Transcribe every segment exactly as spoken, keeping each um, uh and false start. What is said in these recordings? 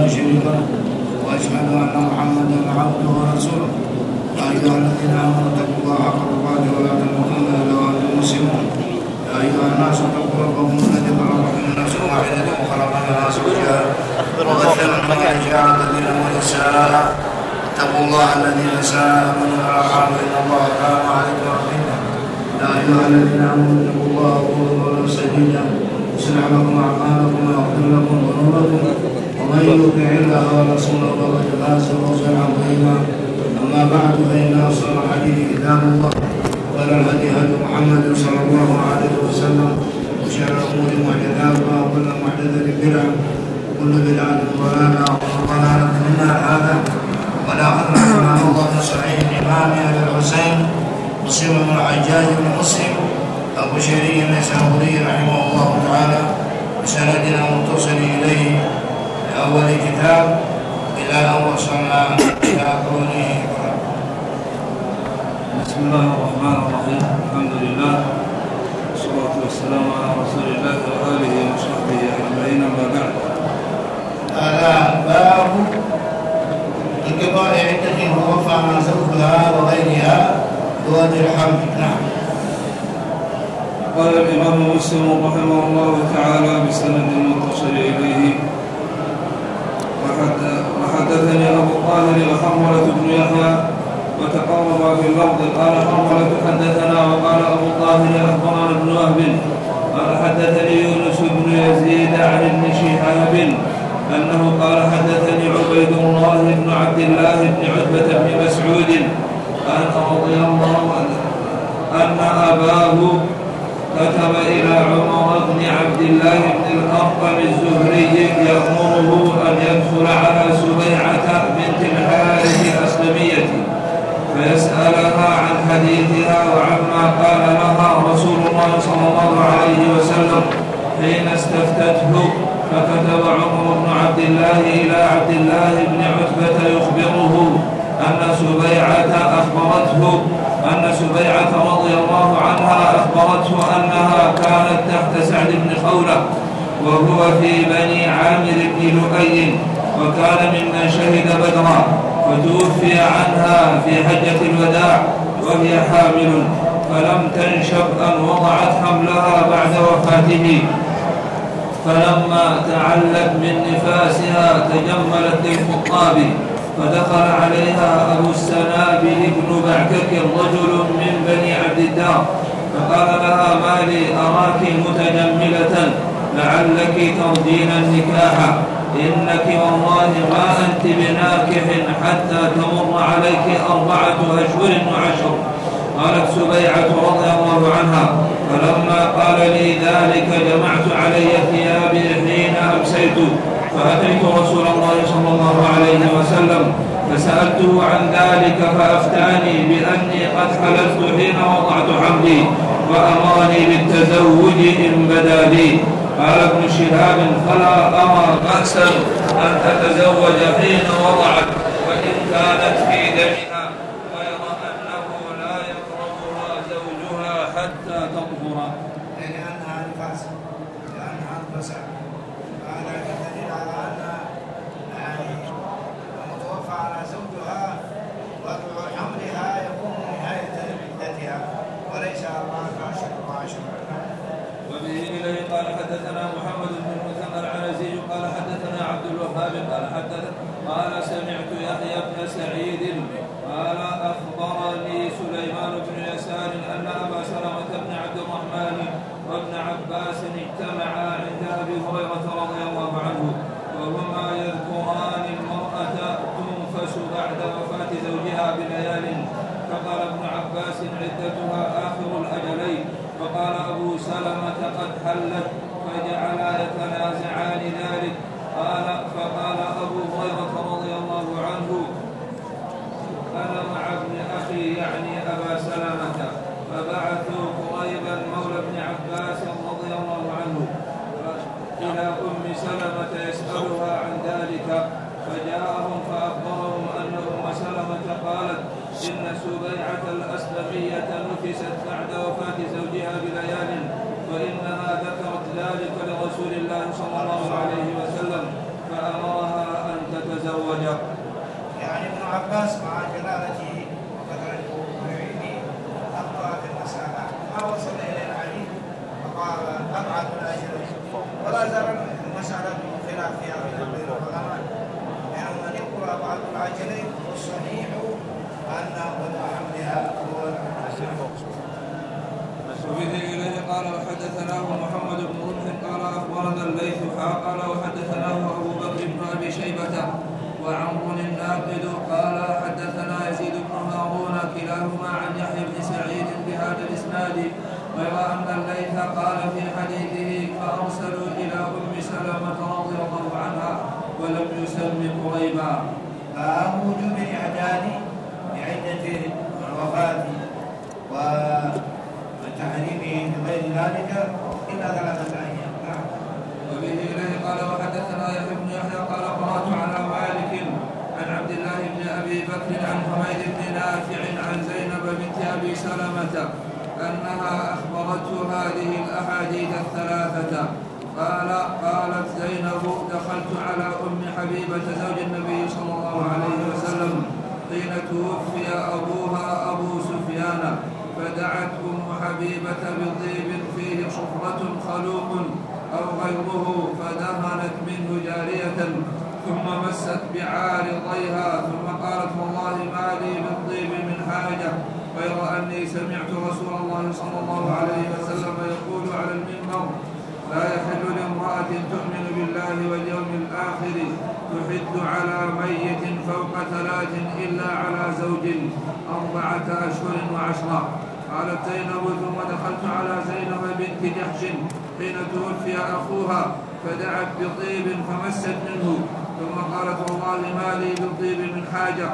شريك له وأشهد أن محمدا عبده ورسوله. يا أيها الذين آمنوا اتقوا الله حق تقاته ولا تموتن إلا وأنتم مسلمون. يا أيها الناس اتقوا ربكم الذي خلقكم من نفس واحدة وخلق منها زوجها وبث منهما رجالا كثيرا ونساء. اتقوا الله الذي تساءلون به والأرحام إن الله كان عليكم رقيبا. يا أيها الذين آمنوا اتقوا الله وقولوا قولا سديدا يصلح لكم أعمالكم ويغفر لكم ذنوبكم ومن يطع الله ورسوله فقد فاز فوزا عظيما. أما بعد فإن أصدق الحديث كتاب الله وخير الهدي هدي محمد صلى الله عليه وسلم وشر الأمور محدثاتها وكل محدثة بدعة وكل بدعة ضلالة وكل ضلالة في النار. هذا ولا أخذنا عن الله من صحيح الإمام أبي الحسين مسلم بن الحجاج بن مسلم أبو شريك النسابوري رحمه الله تعالى بسندنا متصل إليه لأول كتاب إلى أن وصلنا إلى قوله. بسم الله الرحمن الرحيم. الحمد لله والصلاة والسلام على رسول الله وآله وصحبه أجمعين. أما بعد، هذا باب انقضاء عدة توفى عن زوجها وغيرها بوجه الحمل. نعم. قال الإمام مسلم رحمه الله تعالى بسند متصل إليه: وحدثني أبو طاهر وحرملة بن يحيى وتقاربا في اللفظ. قال حرملة حدثنا وقال أبو طاهر أخبرنا ابن وهب قال حدثني يونس بن يزيد عن ابن شهاب أنه قال حدثني عبيد الله بن عبد الله بن عتبة بن مسعود أن رضي الله عنه أن أباه كتب إلى عمر بن عبد الله بن الأرقم الزهري يأمره أن يدخل على سبيعة بنت الحارث الأسلمية فيسألها عن حديثها وعما قال لها رسول الله صلى الله عليه وسلم حين استفتته. فكتب عمر بن عبد الله إلى عبد الله بن عتبة يخبره أن سبيعة أخبرته أن سبيعة رضي الله عنها أخبرته أنها كانت تحت سعد بن خولة وهو في بني عامر بن لؤي وكان ممن شهد بدرا، فتوفي عنها في حجة الوداع وهي حامل، فلم تنشب أن وضعت حملها بعد وفاته. فلما تعلت من نفاسها تجملت للخطاب، فدخل عليها أبو السنابل بن بعكك رجل من بني عبد الدار فقال لها: ما لي أراك متجملة لعلك ترجين النكاح، إنك والله ما أنت بناكح حتى تمر عليك أربعة أشهر وعشر. قالت سبيعة رضي الله عنها: فلما قال لي ذلك جمعت علي ثيابي حين أمسيت، فأتيت رسول الله صلى الله عليه وسلم فسألته عن ذلك فأفتاني بأني قد حللت حين وضعت حملي وأمرني بالتزوج إن بدا لي. قال ابن شهاب: فلا أرى بأسا أن تتزوج حين وضعت وإن كانت في دمها، غير أنه لا يقربها زوجها حتى تطهر. لأنها نفاس لأنها نفاس هذا الدليل على أن يعني المتوفى على زوجها وضع حملها يكون نهاية عدتها وليس أربعة أشهر وعشر. وبه إليه قال حدثنا محمد بن المثنى العنزي قال حدثنا عبد الوهاب قال حدثنا قال سمعت يحيى بن سعيد قال أخبرني سليمان بن يسار أن أبا سلمة بن عبد الرحمن وابن عباس اجتمعا عند أبي هريرة رضي الله عنه وهما يذكران المرأة تنفس بعد وفاة زوجها بليال، فقال ابن عباس: عدتها آخر الأجلين. فقال أبو سلمة: قد حلت. فجعلا يتنازعان ذلك. قال فقال أبو هريرة رضي الله عنه: أنا مع ابن أخي يعني أبا سلمة، فبعثوا قريبا مولى ابن عباس رضي الله عنه إلى أم سلمة يسألها عن ذلك، فجاءهم فأخبرهم أن أم سلمة قالت: إن سبيعة الأسلمية نفست بعد وفاة زوجها بليال، وإنها ذكرت ذلك لرسول الله صلى الله عليه وسلم فأمرها أن تزوج. يعني ابن عباس مع جلالته وكثرته وعلمه أخطأ في المسألة ما وصل إلى الحديث فقال أبعد الأجرين، ولا زال المسألة خلاف فيها بين العلماء، يعني من يقول أبعد الأجرين والصحيح أن وضع حملها هو وبه إليه قال وحدثناه محمد بن رمح قال أخبرنا الليث قال وحدثناه أبو بكر بن أبي شيبة وعمر الناقد قال حدثنا يزيد بن هارون كلاهما عن يحيى بن سعيد بهذا الإسناد، غير أن الليث قال في حديثه فأرسلوا إلى أم سلمة رضي الله عنها ولم يسم قريبا. باب وجوب الإعداد بعدة الوفاة وتحريمه بغير ذلك إلا ثلاثة أيام. نعم. وبه إليه قال وحدثنا يحيى بن يحيى قال قرأت على مالك عن عبد الله بن أبي بكر عن حميد بن نافع عن زينب بنت أبي سلمة أنها أخبرته هذه الأحاديث الثلاثة. قال قالت زينب دخلت على أم حبيبة زوج النبي صلى الله عليه وسلم حين توفي أبوها أبو سفيان، فدعت أم حبيبة بطيب فيه صفرة خلوق أو غيره فدهنت منه جارية ثم مست بعارضيها ثم قالت والله ما لي بالطيب من حاجة غير أني سمعت رسول الله صلى الله عليه وسلم يقول على المنبر لا يحل لامرأة تؤمن بالله واليوم الآخر تحد على ميت فوق ثلاث إلا على زوج أربعة أشهر وعشرة. قالت زينب ثم دخلت على زينب بنت جحش حين توفي أخوها فدعت بطيب فمست منه ثم قالت والله ما لي بالطيب من حاجة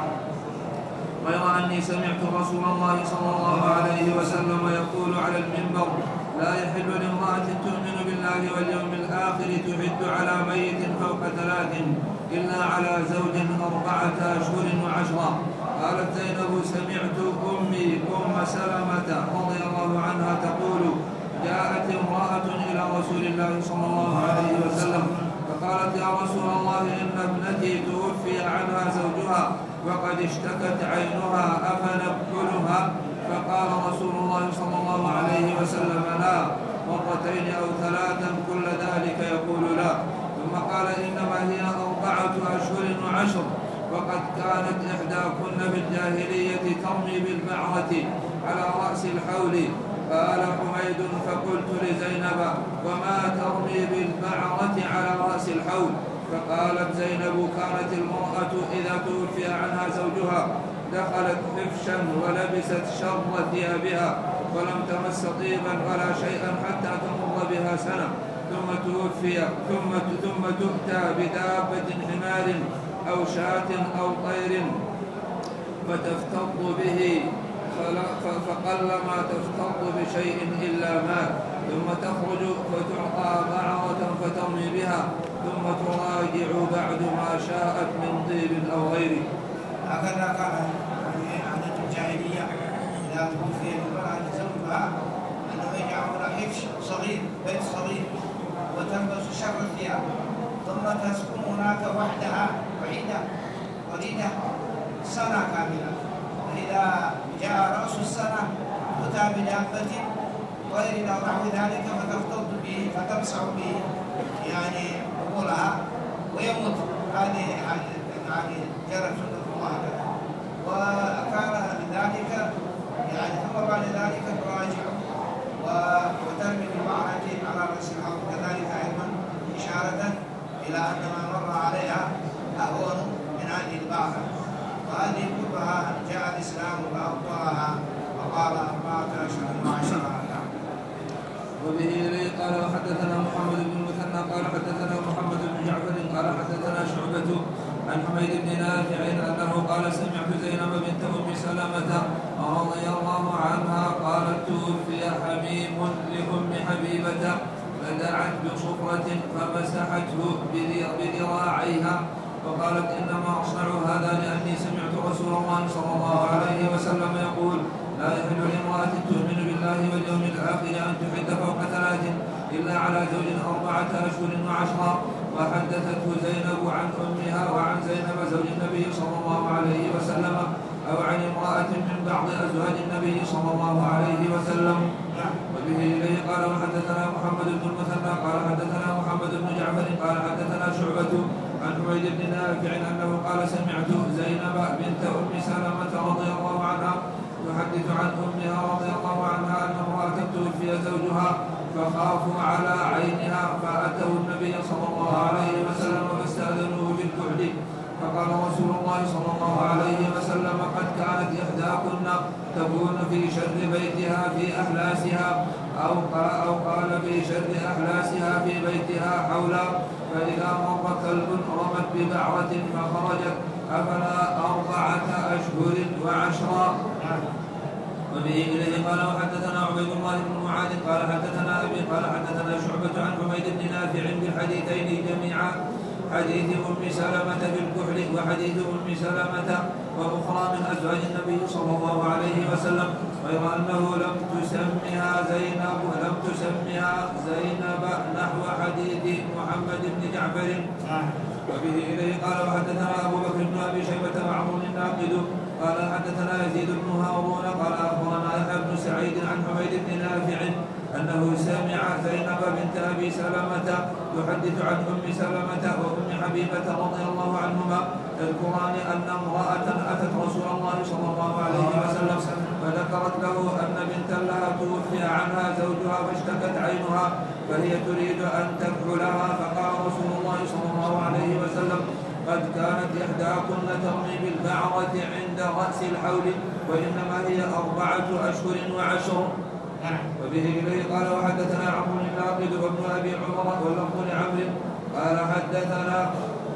غير أني سمعت رسول الله صلى الله عليه وسلم يقول على المنبر لا يحل لامرأة تؤمن بالله واليوم الآخر تحد على ميت فوق ثلاث إلا على زوج أربعة أشهر وعشرة. قالت زينب سمعت أمي أم سلمة رضي الله عنها تقول جاءت امرأة إلى رسول الله صلى الله عليه وسلم فقالت يا رسول الله إن ابنتي توفي عنها زوجها وقد اشتكت عينها أفنبكلها؟ فقال رسول الله صلى الله عليه وسلم لا، مرتين أو ثلاثا كل ذلك يقول لا. ثم قال إنما هي أربعة أشهر وعشر وقد كانت إحداكن في الجاهلية ترمي بالبعرة على رأس الحول. قال حميد فقلت لزينب وما ترمي بالبعرة على رأس الحول؟ فقالت زينب كانت المرأة إذا توفي عنها زوجها دخلت حفشا ولبست شر ثيابها ولم تمس طيبا ولا شيئا حتى تمر بها سنة ثم توفي ثم ثم تؤتى بدابة حمار أو شاة أو طير فتفتض به فقلما تفتض بشيء إلا مات ثم تخرج فتعطى بعرة فترمي بها ثم تراجع بعد ما شاءت من طيب أو غيره. هكذا كان عادة الجاهلية إذا توفي المرأة زوجها أنه يجعل حفش صغير بيت صغير وتلبس شر الثياب ثم تسكن هناك وحدها وحيدة وليدة سنة كاملة، فإذا جاء رأس السنة أتى بدابة غير أو نحو ذلك فتفتض به فتمسح به يعني عقولها ويموت. هذه هذه جرت سنة الله هكذا. وكان لذلك يعني ثم بعد ذلك تراجع وترمي بالبعرة على رأس الحوض كذلك أيضا إشارة إلى أن ما مر عليها أهون من هذه البعرة. وهذه كلها جاء الإسلام فأبطلها وقال أربعة أشهر وعشرة. وبه إليه قال وحدثنا محمد بن المثنى قال حدثنا محمد بن جعفر قال حدثنا شعبة عن حميد بن نافع أنه قال سمعت زينب بنت أم سلمة رضي الله عنها قالت توفي حميم لأم حبيبة فدعت بصفرة فمسحته بذراعيها وقالت إنما أصنع هذا لأني سمعت رسول الله صلى الله عليه وسلم يقول لا يحل لامرأة تؤمن بالله واليوم الآخر أن تحد فوق ثلاث إلا على زوج أربعة أشهر وعشرة. وحدثته زينب عن أمها وعن زينب زوج النبي صلى الله عليه وسلم أو عن امرأة من بعض أزواج النبي صلى الله عليه وسلم. وبه إليه قال وحدثنا محمد بن المثنى قال حدثنا محمد بن جعفر قال حدثنا شعبة عن حميد بن نافع أنه قال سمعت زينب بنت أم سلمة رضي الله عنها تحدث عن أمها رضي الله عنها أن امرأة توفي زوجها فخافوا على عينها فأتوا النبي صلى الله عليه وسلم فاستأذنوه بالكحل فقال رسول الله صلى الله عليه وسلم قد كانت إحداكن تكون في شر بيتها في أحلاسها أو أو قال في شر أحلاسها في بيتها حولا فإذا مر كلب رمت ببعرة فخرجت أفلا أربعة أشهر وعشرا. وبه إليه قال وحدثنا عبيد الله بن معاذ قال حدثنا أبي قال حدثنا شعبة عن حميد بن نافع بالحديثين جميعا حديث أم سلمة بالكحل وحديث أم سلمة وأخرى من أزواج النبي صلى الله عليه وسلم غير أنه لم تسمها زينب لم تسمها زينب نحو حديث محمد بن جعفر. وبه إليه قال وحدثنا أبو بكر بن أبي شيبة وعمر الناقد قال حدثنا يزيد بن هارون قال أخبرنا يحيى بن سعيد عن حميد بن نافع أنه سمع زينب بنت أبي سلمة تحدث عن أم سلمة وأم حبيبة رضي الله عنهما تذكران أن امرأة أتت رسول الله صلى الله عليه وسلم فذكرت له أن بنتا لها توفي عنها زوجها فاشتكت عينها فهي تريد أن تكحلها فقال رسول الله صلى الله عليه وسلم قد كانت إحداكن ترمي بالبعرة عند رأس الحول وإنما هي أربعة أشهر وعشر. وبه إليه قال وحدثنا عمرو الناقد وابن أبي عمر واللفظ لعمرو قال حدثنا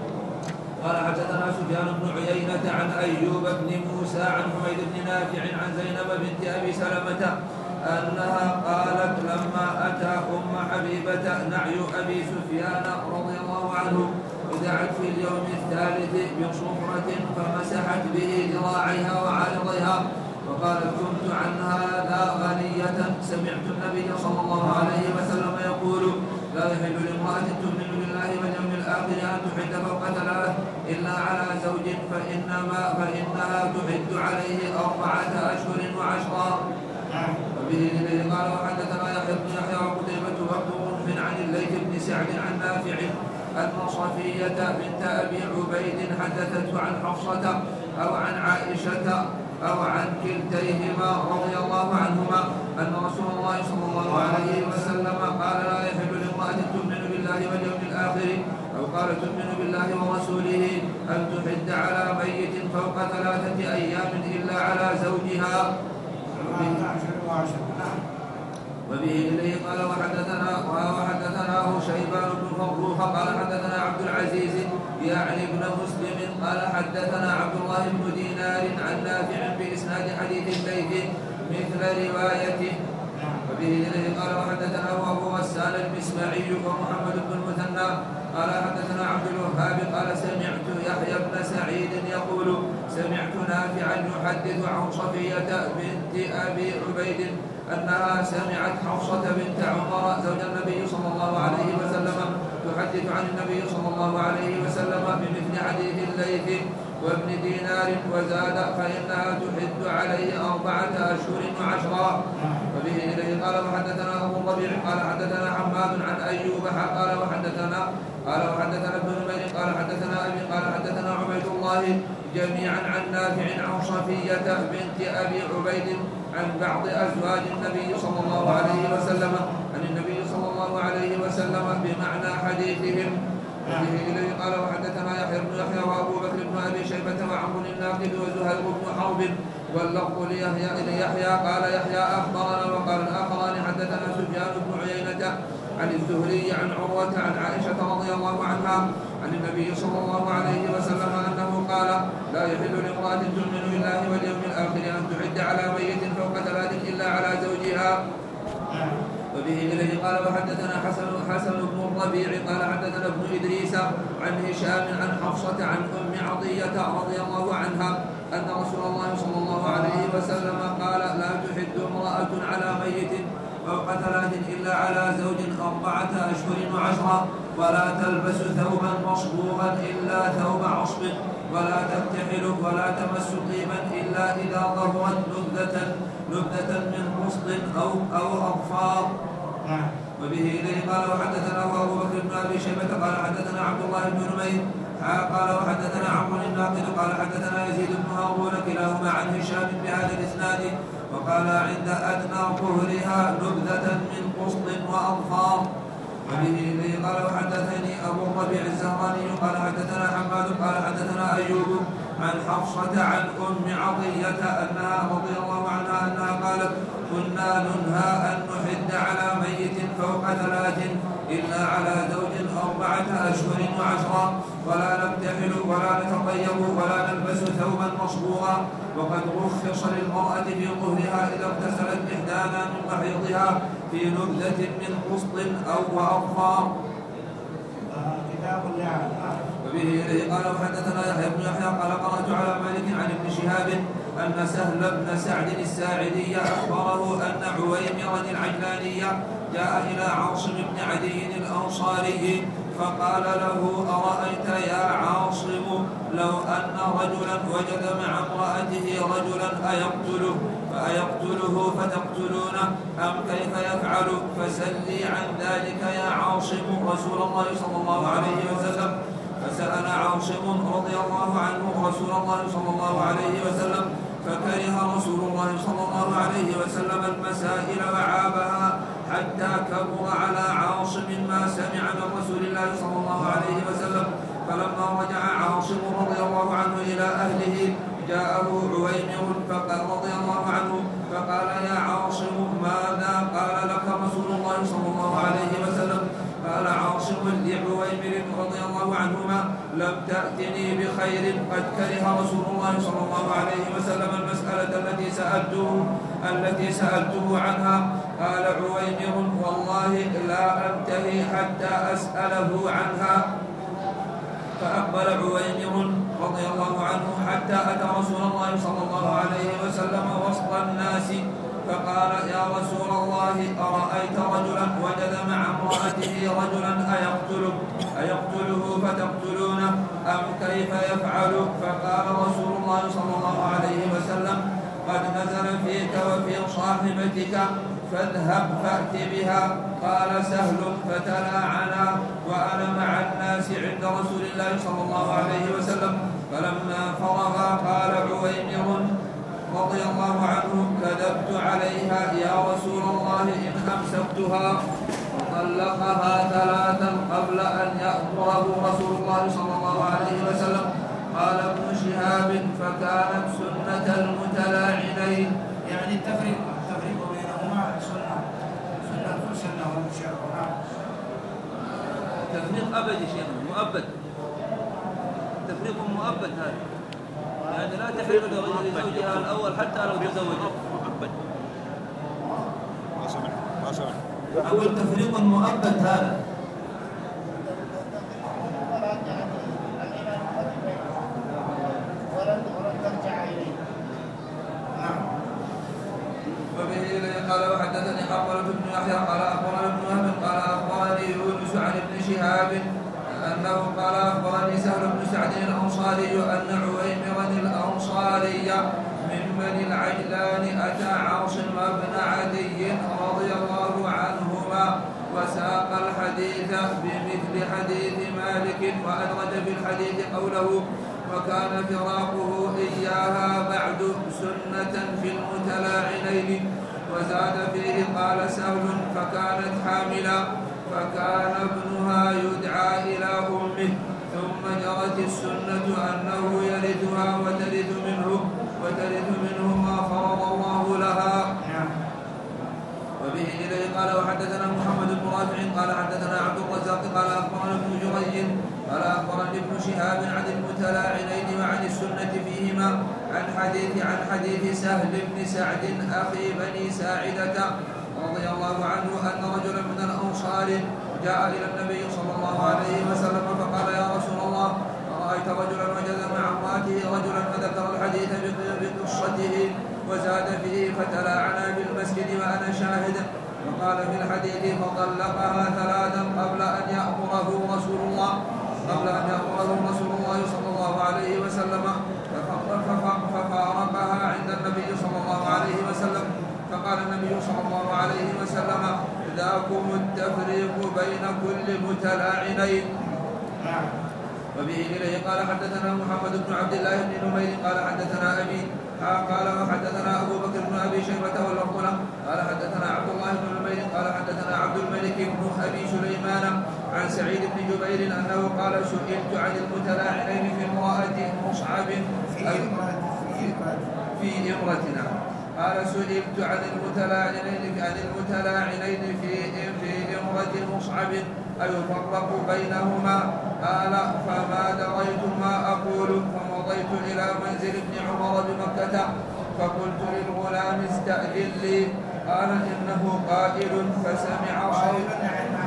قال حدثنا سفيان بن عيينة عن أيوب بن موسى عن حميد بن نافع عن زينب بنت أبي سلمة أنها قالت لما أتى أم حبيبة نعي أبي سفيان رضي الله عنه ودعت في اليوم الثالث بصفرة فمسحت به ذراعها وعارضيها وقالت كنت عن هذا غنية سمعت النبي صلى الله عليه وسلم يقول لا يحل لامرأة تؤمن بالله واليوم الآخر أن تحد فوق ثلاث إلا على زوج فإنما فإنها تحد عليه أربعة أشهر وعشرا. وبه إليه قال وحدثنا يحيى بن يحيى وقتيبة وابن رمح عن الليث بن سعد عن نافع أن صفية بنت أبي عبيد حدثته عن حفصة أو عن عائشة أو عن كلتيهما رضي الله عنهما أن رسول الله صلى الله عليه وسلم قال لا يحل لامرأة تؤمن بالله واليوم الآخر أو قال تؤمن بالله ورسوله أن تحد على ميت فوق ثلاثة أيام إلا على زوجها. وبه إليه قال وحدثنا وحدثناه شيبان بن فروخ قال حدثنا عبد العزيز يعني ابن مسلم قال حدثنا عبد الله بن دينار عن نافع بإسناد حديث الليث مثل روايته. وبه إليه قال وحدثنا أبو غسان المسمعي ومحمد بن المثنى قال حدثنا عبد الوهاب قال سمعت يحيى بن سعيد يقول سمعت نافعا يحدث عن صفية بنت أبي عبيد أنها سمعت حفصة بنت عمر زوج النبي صلى الله عليه وسلم تحدث عن النبي صلى الله عليه وسلم بمثل حديث الليث وابن دينار وزاد فإنها تحد عليه أربعة أشهر وعشرا. وبه إليه قال وحدثنا أبو الربيع قال حدثنا حماد عن أيوب قال وحدثنا قال وحدثنا ابن نمير قال حدثنا أبي قال حدثنا عبيد الله جميعا عن نافع عن صفية بنت أبي عبيد عن بعض أزواج النبي صلى الله عليه وسلم عن النبي صلى الله عليه وسلم بمعنى حديثهم. وبه إليه قال وحدثنا يحيى بن يحيى وأبو بكر بن أبي شيبة وعمرو الناقد وزهير بن حرب واللفظ ليحيى قال يحيى أخبرنا وقال الآخران حدثنا سفيان بن عيينة عن الزهري عن عروة عن عائشة رضي الله عنها عن النبي صلى الله عليه وسلم أنه قال لا يحل لامرأة تؤمن بالله واليوم الآخر أن تعد على ميت فوق ثلاث إلا على زوجها. وبه إليه قال وحدثنا حسن حسن بن الربيع قال حدثنا ابن إدريس عن هشام عن حفصة عن أم عطية رضي الله عنها أن رسول الله صلى الله عليه وسلم قال لا تحد امرأة على ميت فوق ثلاث إلا على زوج أربعة أشهر وعشرة، ولا تلبس ثوبا مصبوغا إلا ثوب عصب، ولا تكتحل ولا تمس طيبا إلا إذا ظهرت نبذة نبذة من قسط أو أو أظفار. وبه إليه قال وحدثنا أبو بكر بن أبي شيبة قال حدثنا عبد الله بن نمير قال وحدثنا عمرو الناقد قال حدثنا يزيد بن هارون كلاهما عن هشام بهذا الإسناد، وقال عند أدنى ظهرها نبذة من قسط وأظفار. وبه إليه قال وحدثني أبو الربيع الزهراني قال حدثنا حماد قال حدثنا أيوب عن حفصة عن أم عطية أنها رضي الله عنها أنها قالت كنا ننهى أن نحد على ميت فوق ثلاث إلا على زوج أربعة أشهر وعشرة، ولا نكتحل ولا نتطيب ولا نلبس ثوبا مصبوغا، وقد رخص للمرأة في طهرها إذا اغتسلت إحدانا من محيضها في نبذة من قسط أو وأظفار. كتاب اللعان. وبه إليه قال وحدثنا يحيى بن يحيى قال قرأت على مالك عن ابن شهاب أن سهل بن سعد الساعدي أخبره أن عويمرا العجلاني جاء إلى عاصم بن عدي الأنصاري فقال له أرأيت يا عاصم لو أن رجلا وجد مع امرأته رجلا أيقتله فأيقتله فتقتلونه أم كيف يفعل؟ فسلي عن ذلك يا عاصم رسول الله صلى الله عليه وسلم. فسأل عاصم رضي الله عنه رسول الله صلى الله عليه وسلم فكره رسول الله صلى الله عليه وسلم المسائل وعابها حتى كبر على عاصم ما سمع من رسول الله صلى الله عليه وسلم. فلما رجع عاصم رضي الله عنه إلى أهله جاءه عويمر فقال رضي الله عنه فقال يا عاصم ماذا قال لك رسول الله صلى الله عليه وسلم؟ قال عاصم لعويمر رضي الله عنهما لم تأتني بخير قد كره رسول الله صلى الله عليه وسلم المسألة التي سألته التي سألته عنها. قال عويمر والله لا أنتهي حتى أسأله عنها. فأقبل عويمر رضي الله عنه حتى أتى رسول الله صلى الله عليه وسلم وسط الناس فقال يا رسول الله أرأيت رجلا وجد مع امرأته رجلا أيقتله أيقتله فتقتلونه أم كيف يفعل؟ فقال رسول الله صلى الله عليه وسلم قد نزل فيك وفي صاحبتك فاذهب فأت بها. قال سهل فتلاعنا وأنا مع الناس عند رسول الله صلى الله عليه وسلم. فلما فرغا قال عويمر رضي الله عنه كذبت عليها يا رسول الله إن أمسكتها. فطلقها ثلاثا قبل أن يأمره رسول الله صلى الله عليه وسلم. قال ابن شهاب فكانت سنة المتلاعنين. يعني التفريق التفريق بينهما سنة سنة سنة ومشابهة. تفريق أبدي شيخ مؤبد تفريق مؤبد هذا يعني لا تحل لزوجها الأول حتى لو تزوجها مؤبد ما سمع ما سمع أقول تفريق مؤبد هذا قال وحدثني حرملة بن يحيى قال أخبرنا ابن وهب قال أخبرني يونس عن ابن شهاب أنه قال أخبرني سهل بن سعد الأنصاري أن عويمرا الأنصاري من بني العجلان أتى عاصم بن عدي رضي الله عنهما وساق الحديث بمثل حديث مالك وأدرج في الحديث قوله وكان فراقه إياها بعد سنة في المتلاعنين. وزاد فيه قال سهل فكانت حاملا فكان ابنها يدعى إلى أمه ثم جرت السنة أنه يرثها وترث منه وترث منه ما فرض الله لها. وبه إليه قال وحدثنا محمد بن رافع قال حدثنا عبد الرزاق قال أخبرنا ابن جريج قال أخبرني ابن شهاب عن المتلاعنين وعن السنة فيهما عن حديث عن حديث سهل بن سعد أخي بني ساعدة رضي الله عنه أن رجلا من الأنصار جاء إلى النبي صلى الله عليه وسلم فقال يا رسول الله رأيت رجلا وجد مع امرأته رجلا فذكر الحديث بقصته وزاد فيه فتلاعنا بالمسجد وأنا شاهد. وقال في الحديث فطلقها ثلاثا قبل أن يأمره رسول الله قبل أن يأمره رسول الله صلى الله عليه وسلم ففارقها عند النبي صلى الله عليه وسلم. فقال النبي صلى الله عليه وسلم ذاكم التفريق بين كل متلاعنين. وبه إليه قال حدثنا محمد بن عبد الله بن نمير قال حدثنا أبي قال وحدثنا أبو بكر بن أبي شيبة واللفظ له قال حدثنا عبد الله بن نمير قال حدثنا عبد الملك بن أبي سليمان عن سعيد بن جبير أنه قال سئلت عن المتلاعنين في امرأة مصعب في امرتنا قال سئلت عن المتلاعنين عن المتلاعنين في في امرة مصعب أيفرق بينهما قال فما دريت ما أقول فمضيت إلى منزل ابن عمر بمكة فقلت للغلام استأذن لي قال إنه قائل فسمع صوت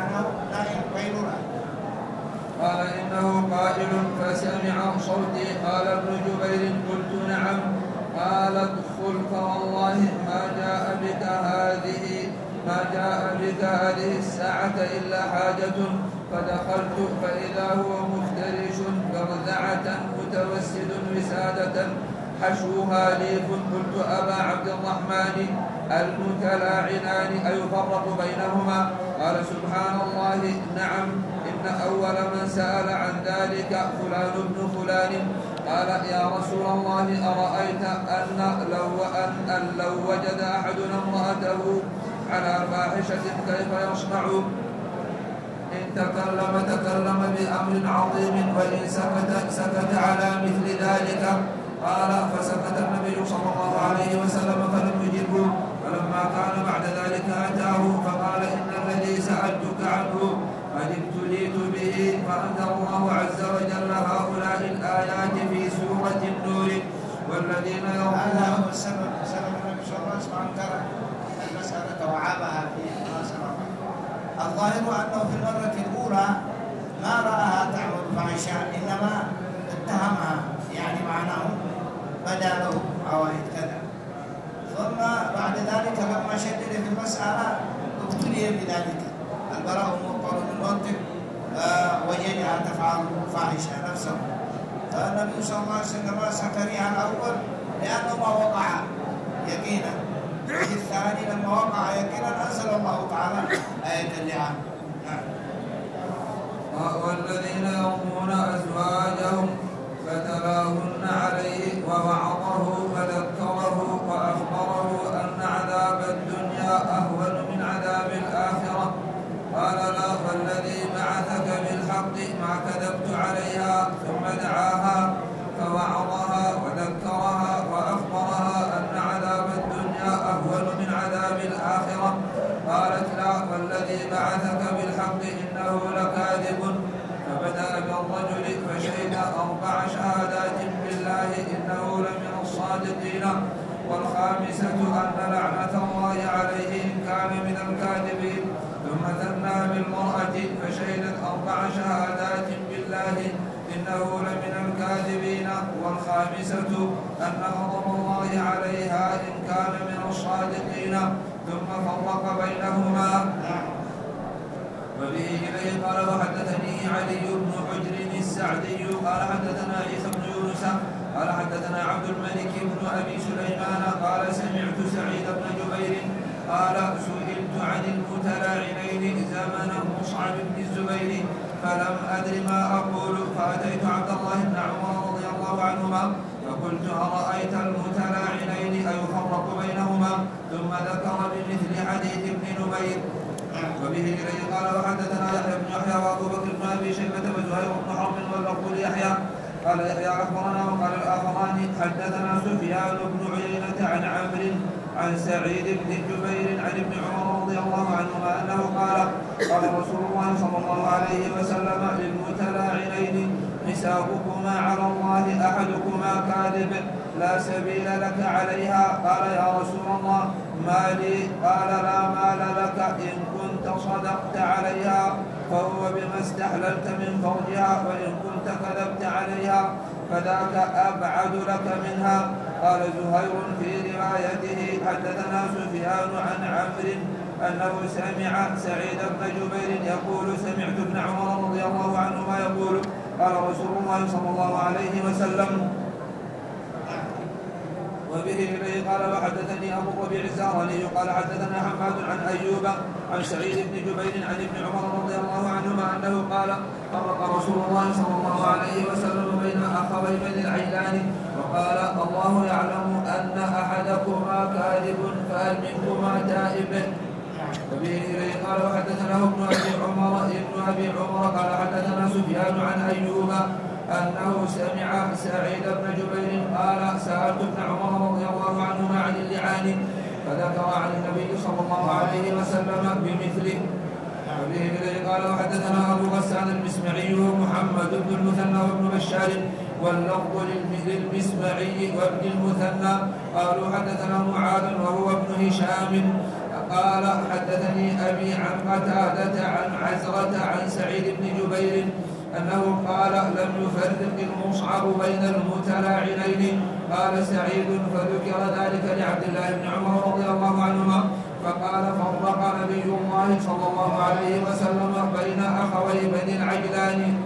قال إنه قائل فسمع صوتي قال ابن جبير قلت نعم قال ادخل فوالله ما جاء بك هذه ما جاء بك هذه الساعة إلا حاجة فدخلت فإذا هو مفترش برذعة متوسد وسادة حشوها ليف. قلت أبا عبد الرحمن المتلاعنان أيفرق بينهما قال سبحان الله نعم إن أول من سأل عن ذلك فلان ابن فلان. قال يا رسول الله أرأيت أن لو, أن, أن لو وجد أحدنا امرأته على فاحشة كيف يصنع؟ إن تكلم تكلم بأمر عظيم وإن سكت سكت على مثل ذلك. قال فسكت النبي صلى الله عليه وسلم فلم يجبه. فلما كان بعد ذلك أتاه فقال إن الذي سألتك عنه قد ابتليت به. فأنزل الله عز وجل هؤلاء الآيات في سورة النور والذين يرون. هذا هو السبب سبب النبي صلى الله عليه وسلم ترك المسألة وعابها في ما سبق. الظاهر أنه في المرة الأولى ما رآها تعمل فحشا إنما اتهمها يعني معناه بدا له عوائد كذا. ثم بعد ذلك لما شدد في المسألة ابتلي بذلك. البراء مقر من منطق آه وجدها تفعل فاحشة نفسه. فالنبي صلى الله عليه وسلم سكرها الأول لأنه ما وقع يقينا. في الثاني لما وقع يقينا أنزل الله تعالى آية اللعان. والذين يرمون أزواجهم فتلاهن عليه ووعظه فذكره وأخبره أن عذاب الدنيا أهون من عذاب الآخرة. قال لا والذي بعثك بالحق ما كذبت عليها. ثم دعاها فوعظها وذكرها وأخبرها أن عذاب الدنيا أهون من عذاب الآخرة. قالت لا والذي بعثك بالحق إنه لكاذب. فبدأ بالرجل فشهد أربع شهادات بالله إنه لمن الصادقين. والخامسة أن لعنة الله عليه إن كان من الكاذبين. ثم ثنى بالمرأة فشهدت أربع شهادات بالله إنه لمن الكاذبين. والخامسة أن غضب الله عليها إن كان من الصادقين. ثم فرق بينهما. وبه إليه قال وحدثني علي بن حجر السعدي قال حدثنا عيسى بن يونس قال حدثنا عبد الملك بن أبي سليمان قال سمعت سعيد بن جبير قال سئلت عن المتلاعنين زمن مصعب بن الزبير فلم أدر ما أقول. فأتيت عبد الله بن عمر رضي الله عنهما فقلت أرأيت المتلاعنين أيفرق بينهما؟ ثم ذكر بمثل حديث ابن نمير. وبه إليه قال وحدثنا يحيى بن يحيى وأبو بكر بن أبي شيبة وزهير بن حرب واللفظ ليحيى قال يحيى أخبرنا وقال الآخران حدثنا سفيان بن عيينة عن عمرو عن سعيد بن جبير عن ابن عمر رضي الله عنهما أنه قال قال رسول الله صلى الله عليه وسلم للمتلاعنين نساؤكما على الله أحدكما كاذب لا سبيل لك عليها. قال يا رسول الله ما لي؟ قال لا مال لك إن كنت صدقت عليها فهو بما استحللت من فرجها وإن كنت كذبت عليها فذاك أبعد لك منها. قال زهير في روايته حدثنا سفيان عن عمرو أنه سمع سعيد بن جبير يقول سمعت ابن عمر رضي الله عنهما يقول قال رسول الله صلى الله عليه وسلم. وبه إليه قال وحدثني أبو الربيع الزهراني قال حدثنا حماد عن أيوب عن سعيد بن جبير عن ابن عمر رضي الله عنهما أنه قال فرق رسول الله صلى الله عليه وسلم بين أخوي بني العجلان وقال الله يعلم أن أحدكما كاذب فهل منكما تائب. وبه إليه قال وحدثنا ابن أبي عمر ابن أبي عمر قال حدثنا سفيان عن أيوب أنه سمع سعيد بن جبير قال سألت ابن عمر رضي الله عنهما عن اللعان فذكر عن النبي صلى الله عليه وسلم بمثله. وبه إليه قال وحدثنا أبو غسان المسمعي ومحمد بن المثنى وابن بشار واللفظ للمسمعي وابن المثنى قالوا حدثنا معاذ وهو ابن هشام قال حدثني أبي عن قتادة عن عزرة عن سعيد بن جبير أنه قال لم يفرق المصعب بين المتلاعنين. قال سعيد فذكر ذلك لعبد الله بن عمر رضي الله عنهما فقال فرق نبي الله صلى الله عليه وسلم بين أخوي بني العجلان.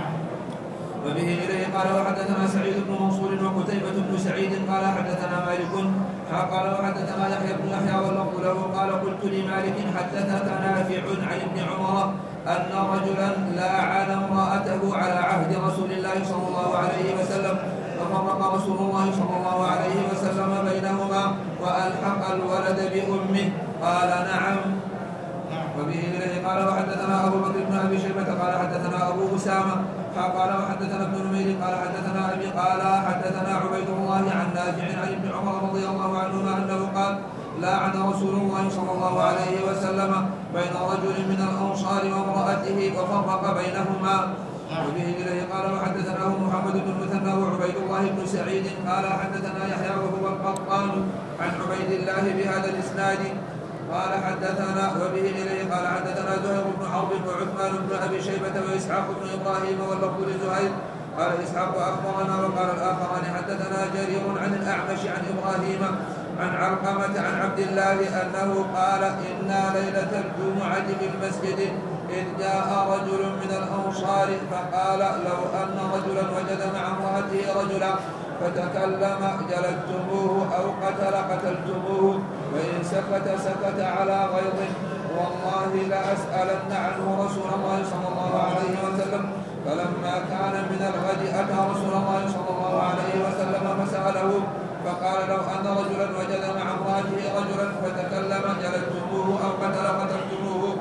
وبه إليه قال وحدثنا سعيد بن منصور وقتيبة بن سعيد قال حدثنا مالك قال وحدثنا يحيى بن يحيى واللفظ له قال قلت لمالك حدثك نافع عن ابن عمر أن رجلا لاعن امرأته على عهد رسول الله صلى الله عليه وسلم ففرق رسول الله صلى الله عليه وسلم بينهما وألحق الولد بأمه. قال نعم. وبه إليه قال وحدثنا أبو بكر بن أبي شيبة قال حدثنا أبو أسامة قال وحدثنا ابن نمير قال حدثنا أبي قال حدثنا عبيد الله عن نافع عن ابن عمر رضي الله عنهما أنه قال لاعن رسول الله صلى الله عليه وسلم بين رجل من الأنصار وامرأته وفرق بينهما. وبه إليه قال وحدثناه محمد بن المثنى وعبيد الله بن سعيد قال حدثنا يحيى وهو القطان عن عبيد الله بهذا الإسناد قال حدثنا. وبه إليه قال حدثنا زهير بن حرب وعثمان بن أبي شيبة وإسحاق بن إبراهيم واللفظ لزهير قال إسحاق أخبرنا وقال الآخران حدثنا جرير عن الأعمش عن إبراهيم عن علقمة عن عبد الله أنه قال إنا ليلة الجمعة في المسجد إذ جاء رجل من الأنصار فقال لو أن رجلا وجد مع امرأته رجلا فتكلم جلدتموه أو قتل قتلتموه وإن سكت سكت على غيظ والله لأسألن عنه رسول الله صلى الله عليه وسلم. فلما كان من الغد أتى رسول الله صلى الله عليه وسلم فسأله فقال لو أن رجلا وجد مع امرأته رجلا فتكلم جلدتموه أو قتل قتلتموه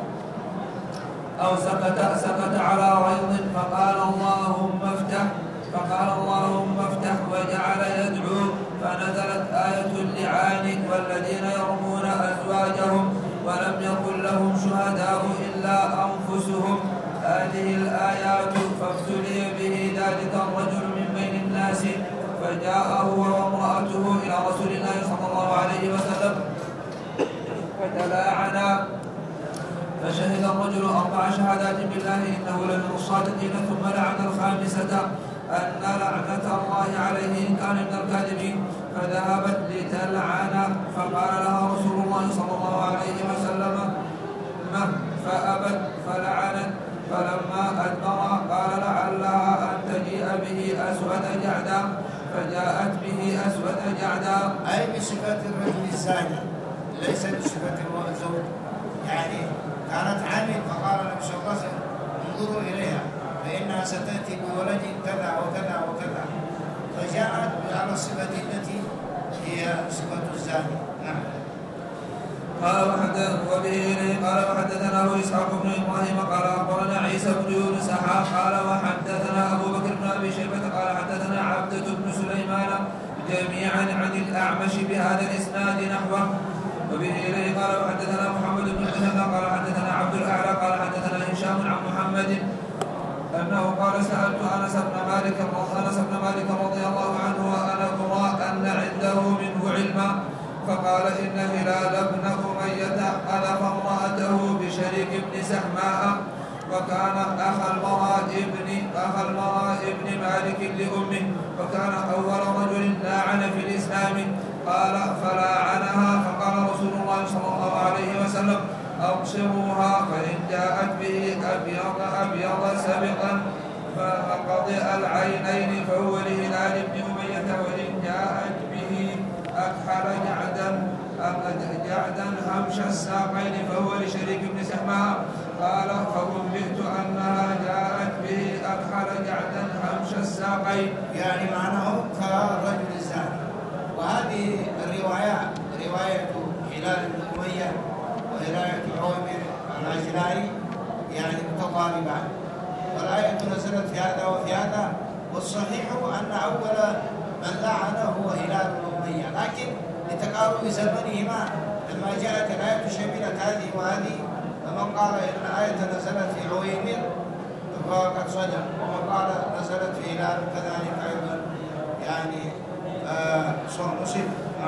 أو سكت سكت على غيظ فقال اللهم افتح فقال اللهم افتح وجعل يدعو فنزلت آية اللعان والذين يرمون أزواجهم ولم يكن لهم شهداء إلا أنفسهم. هذه الآيات فابتلي به ذلك الرجل من بين الناس فجاء هو وامرأته إلى رسول الله صلى الله عليه وسلم فتلاعنا فشهد الرجل أربع شهادات بالله إنه لمن الصادقين ثم لعن الخامسة أن لعنة الله عليه إن كان من الكاذبين فذهبت لتلعن فقال لها رسول الله صلى الله عليه وسلم مه فأبت فلعنت فلما أدبر قال لعلها أن تجيء به أسود جعدا فجاءت به أسود جعدا أي بصفة الرجل الزاني ليس بصفة الزوج. يعني كانت عامل فقال النبي صلى الله عليه وسلم انظروا إليها فإنها ستأتي بولد كذا وكذا وكذا فجاءت على الصفة التي هي صفة الزاني. نعم. قال وبه قال وحدثنا إسحاق بن إبراهيم قال أخبرنا عيسى بن يونس قال وحدثنا أبو بكر بن أبي شيبة قال حدثنا عبدة بن سليمان جميعا عن الأعمش بهذا الإسناد نحوه. وبه إليه قال وحدثنا محمد بن المثنى قال حدثنا عبد الأعلى قال حدثنا هشام عن محمد أنه قال سألت أنس بن مالك أنس بن مالك رضي الله عنه وأنا أرى أن عنده منه علما فقال إن هلال بن أمية قذف امرأته بشريك بن سحماء وكان أخا البراء بن أخا البراء بن مالك لأمه وكان أول رجل لاعن في الإسلام قال فلاعنها فقال رسول الله صلى الله عليه وسلم أبصروها فإن جاءت به أبيض أبيض سبقا فقضئ العينين فهو لهلال بن أمية، وإن جاءت به أكحل جعدا جعدا همش الساقين فهو لشريك بن سهماء. قال فأنبئت أنها جاءت به أكحل جعدا همش الساقين، يعني معناه كرجل الزاني. وهذه الروايات رواية هلال بن أمية ورواية عويمر العجلاني يعني متقاربان، والآية نزلت في هذا وفي هذا، والصحيح أن أول من لعنه هو هلال بن أمية، لكن لتقارب زمنهما لما جاءت الآية شملت هذه وهذه، فمن قال إن الآية نزلت في عويمر فقد صدق، ومن قال نزلت في هلال كذلك أيضا يعني صار مصيب.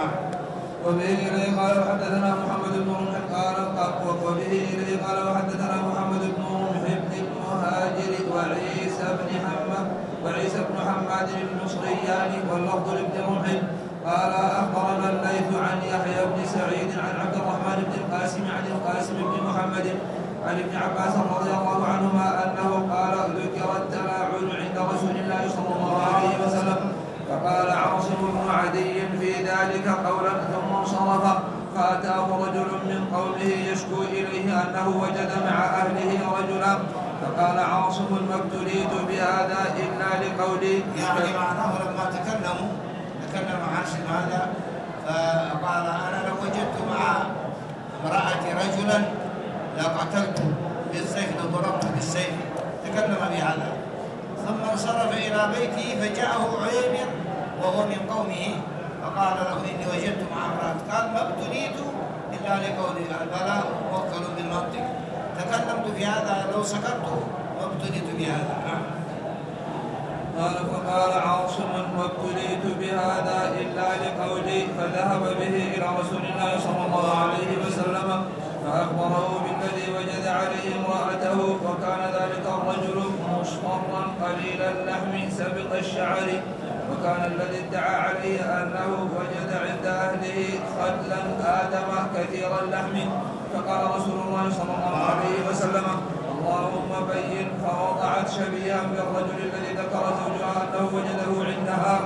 وبه إليه قال وحدثنا محمد بن رمح قال وبه إليه قال وحدثنا محمد بن رمح بن المهاجر وعيسى بن حماد وعيسى بن حماد المصريان واللفظ لابن رمح قال أخبرنا الليث عن يحيى بن سعيد عن عبد الرحمن بن القاسم عن القاسم بن محمد عن ابن عباس رضي الله عنهما أنه قال ذكر التلاعن عند رسول الله صلى الله عليه وسلم، فقال عاصم بن عدي في ذلك قولا ثم انصرف، فأتاه رجل من قومه يشكو إليه أنه وجد مع أهله رجلا، فقال عاصم ما ابتليت بهذا إلا لقولي. يعني معناه لما تكلموا تكلم عاصم هذا فقال أنا لو وجدت مع امرأتي رجلا لقتلته بالسيف لضربته بالسيف، تكلم بهذا ثم انصرف إلى بيته فجاءه عويمر وهو من قومه فقال له إني وجدت مع امرأتي، قال ما ابتليت إلا لقولي البلاء موكل بالمنطق، تكلمت في هذا لو سكت ما ابتليت بهذا. قال فقال عاصم وابتليت بهذا إلا لقولي، فذهب به إلى رسول الله صلى الله عليه وسلم فأخبره بالذي وجد عليه امرأته، وكان ذلك الرجل مصفرا قليل اللحم سبط الشعر، وكان الذي ادعى عليه أنه وجد عند أهله خدلا آدم كثير اللحم، فقال رسول الله صلى الله عليه وسلم اللهم بين، فوضعت شبيها بالرجل الذي ذكر زوجها أنه وجده عندها،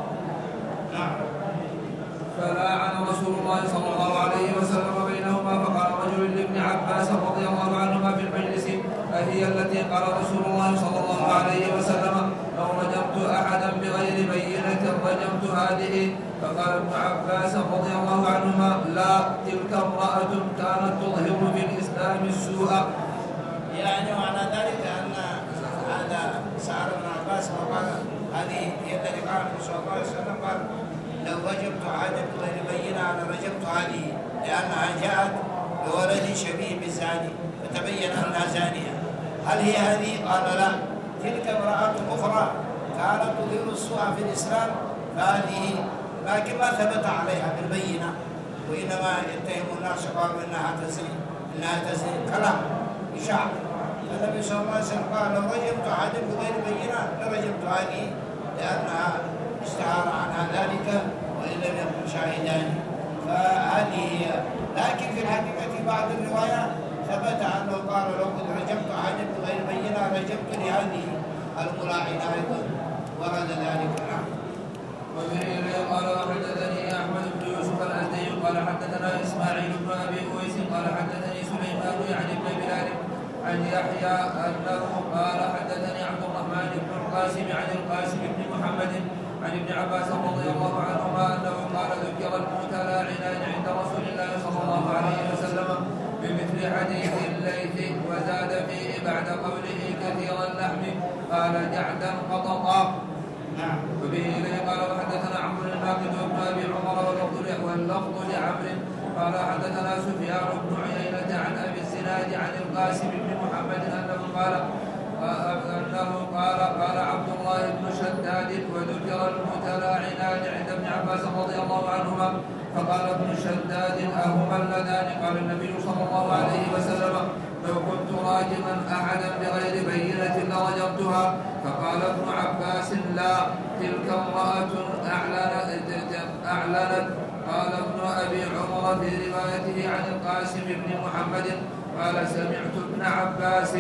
فلاعن رسول الله صلى الله عليه وسلم بينهما، فقال رجل لابن عباس رضي الله عنهما في المجلس أهي التي قال رسول الله صلى الله عليه وسلم لو رجمت أحدا بغير بينة رجمت هذه، فقال ابن عباس رضي الله عنهما لا، تلك امرأة كانت تظهر في الإسلام السوء. يعني معنى ذلك أن هذا سأل ابن عباس وقال هذه هي التي قال الرسول صلى الله عليه وسلم قال لو رجمت عادة غير بينة أنا رجمت هذه، لأنها جاءت بولد شبيه بالزاني فتبين أنها زانية. هل هي هذه؟ قال لا، تلك امرأة أخرى كانت تظهر السوء في الإسلام فهذه، لكن ما ثبت عليها بالبينة، وإنما يتهم الناس قالوا إنها تزني إنها تزني كلام إشاعة. النبي صلى الله عليه وسلم قال لو رجمت عادة بغير بينة لرجمت هذه لأنها استعار عنها ذلك وإن لم يكن شاهدان، فهذه هي. لكن في الحقيقة في بعض الروايات ثبت أنه قال لو كنت رجمت عادة بغير بينة رجمت لهذه الملاعنة أيضا، ورد ذلك. وبه قال وحدثني أحمد بن يوسف الأزدي قال حدثنا إسماعيل بن أبي أويس قال حدثني سليمان يعني ابن بلال عن يحيى أنه قال حدثني عبد الرحمن بن القاسم عن القاسم بن محمد عن ابن عباس رضي الله عنهما أنه قال ذكر المتلاعنان عند رسول الله صلى الله عليه وسلم بمثل حديث الليث، وزاد فيه بعد قوله كثير اللحم قال جعدا قططا. وبه إليه قال وحدثنا عمرو الناقد وابن أبي عمر واللفظ لعمرو قال حدثنا سفيان بن عيينة عن أبي الزناد عن القاسم بن محمد أنه قال أنه قال قال عبد الله بن شداد وذكر المتلاعنان عند ابن عباس رضي الله عنهما، فقال ابن شداد أهما اللذان؟ قال النبي صلى الله عليه وسلم لو كنت راجما أحدا بغير بينة لرجمتها، فقال ابن عباس لا، تلك امرأة أعلنت, أعلنت. قال ابن أبي عمر في روايته عن القاسم بن محمد قال سمعت ابن عباس.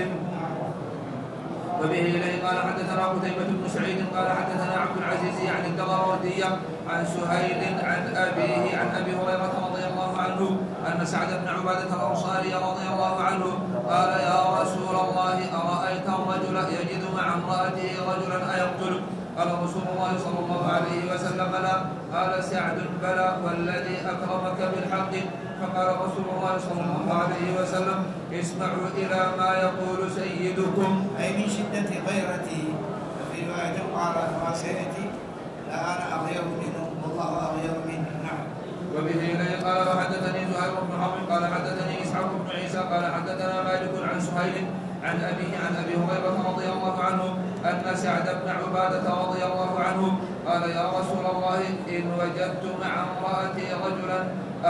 وبه إليه قال حدثنا قتيبة بن سعيد قال حدثنا عبد العزيز عن الدراوردية عن سهيل عن أبيه عن أبي هريرة رضي الله عنه أن سعد بن عبادة الأنصاري رضي الله عنه قال يا رسول الله أرأيت الرجل يجد مع امرأته رجلا أيقتله؟ قال رسول الله صلى الله عليه وسلم لا. قال سعد بلى والذي أكرمك بالحق. فقال رسول الله صلى الله عليه وسلم اسمعوا إلى ما يقول سيدكم. أي من شدة غيرته. في رواية قال ما سيأتي لا أنا أغير منه والله أغير منه. نعم. وبه إليه قال وحدثني زهير بن حرب قال حدثني إسحاق بن عيسى قال حدثنا مالك عن سهيل عن أبيه عن أبي هريرة رضي الله عنه أن سعد بن عبادة رضي الله عنه قال يا رسول الله إن وجدت مع امرأتي رجلا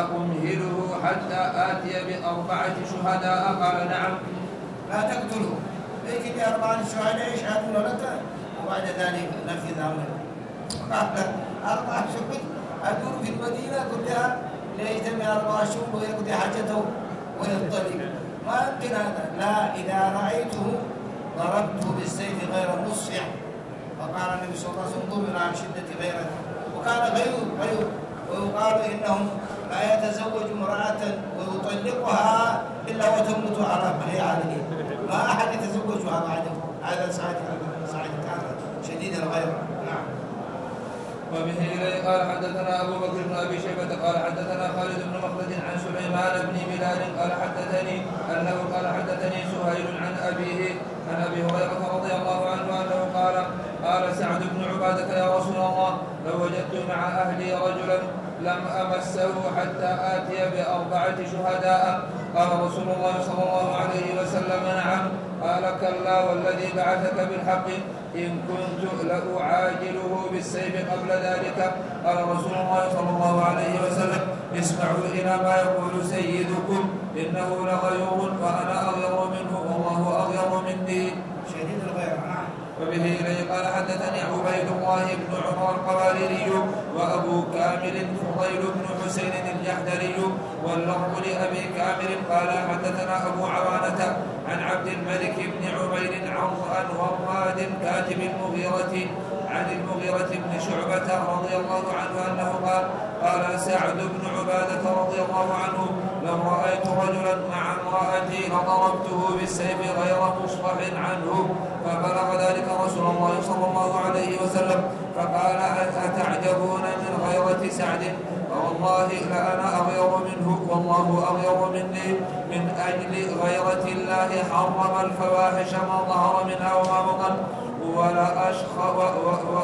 أمهله حتى آتي بأربعة شهداء؟ قال نعم. لا تقتله ائت بأربعة شهداء يشهدون لك وبعد ذلك نفذ أمره. قال أربعة شهود أدور في المدينة كلها ليجتمع أربعة شهود ويقضي حاجته وينطلق. ما يمكن هذا. لا إذا رأيته ضربته بالسيف غير مصفع. فقال النبي صلى الله عليه وسلم انظروا عن شدة غيرته. وكان غيور غيور ويقال إنهم لا يتزوج امرأة ويطلقها إلا وتموت على عليه. ما أحد يتزوجها بعده. هذا سعد سعد كان شديد الغيرة. نعم. وبه إليه قال حدثنا أبو بكر بن أبي شيبة قال حدثنا خالد بن مخلد عن سليمان بن بلال قال حدثني أنه قال حدثني سهيل عن أبيه عن أبي هريرة رضي الله عنه أنه قال قال سعد بن عبادة يا رسول الله لو وجدت مع أهلي رجلا لم أمسه حتى آتي بأربعة شهداء. قال رسول الله صلى الله عليه وسلم نعم. قال كلا والذي بعثك بالحق إن كنت لأعاجله بالسيف قبل ذلك. قال رسول الله صلى الله عليه وسلم اسمعوا إلى ما يقول سيدكم إنه لغيور وأنا أغير منه والله أغير مني. شديد الغيرة. وبه إليه قال حدثني عبيد الله بن عمر القواريري وأبو كامل فضيل بن حسين الجحدري واللفظ لأبي كامل قال حدثنا أبو عوانة عن عبد الملك بن عمير عن وراد كاتب المغيرة عن المغيرة بن شعبة رضي الله عنه أنه قال قال سعد بن عبادة رضي الله عنه لو رأيت رجلا مع امرأتي لضربته بالسيف غير مصفح عنه. فبلغ ذلك رسول الله صلى الله عليه وسلم فقال أتعجبون من غيرة سعد؟ فوالله لأنا أغير منه والله أغير مني. من أجل غيرة الله حرم الفواحش ما ظهر منها وما بطن ولا أشخ و و و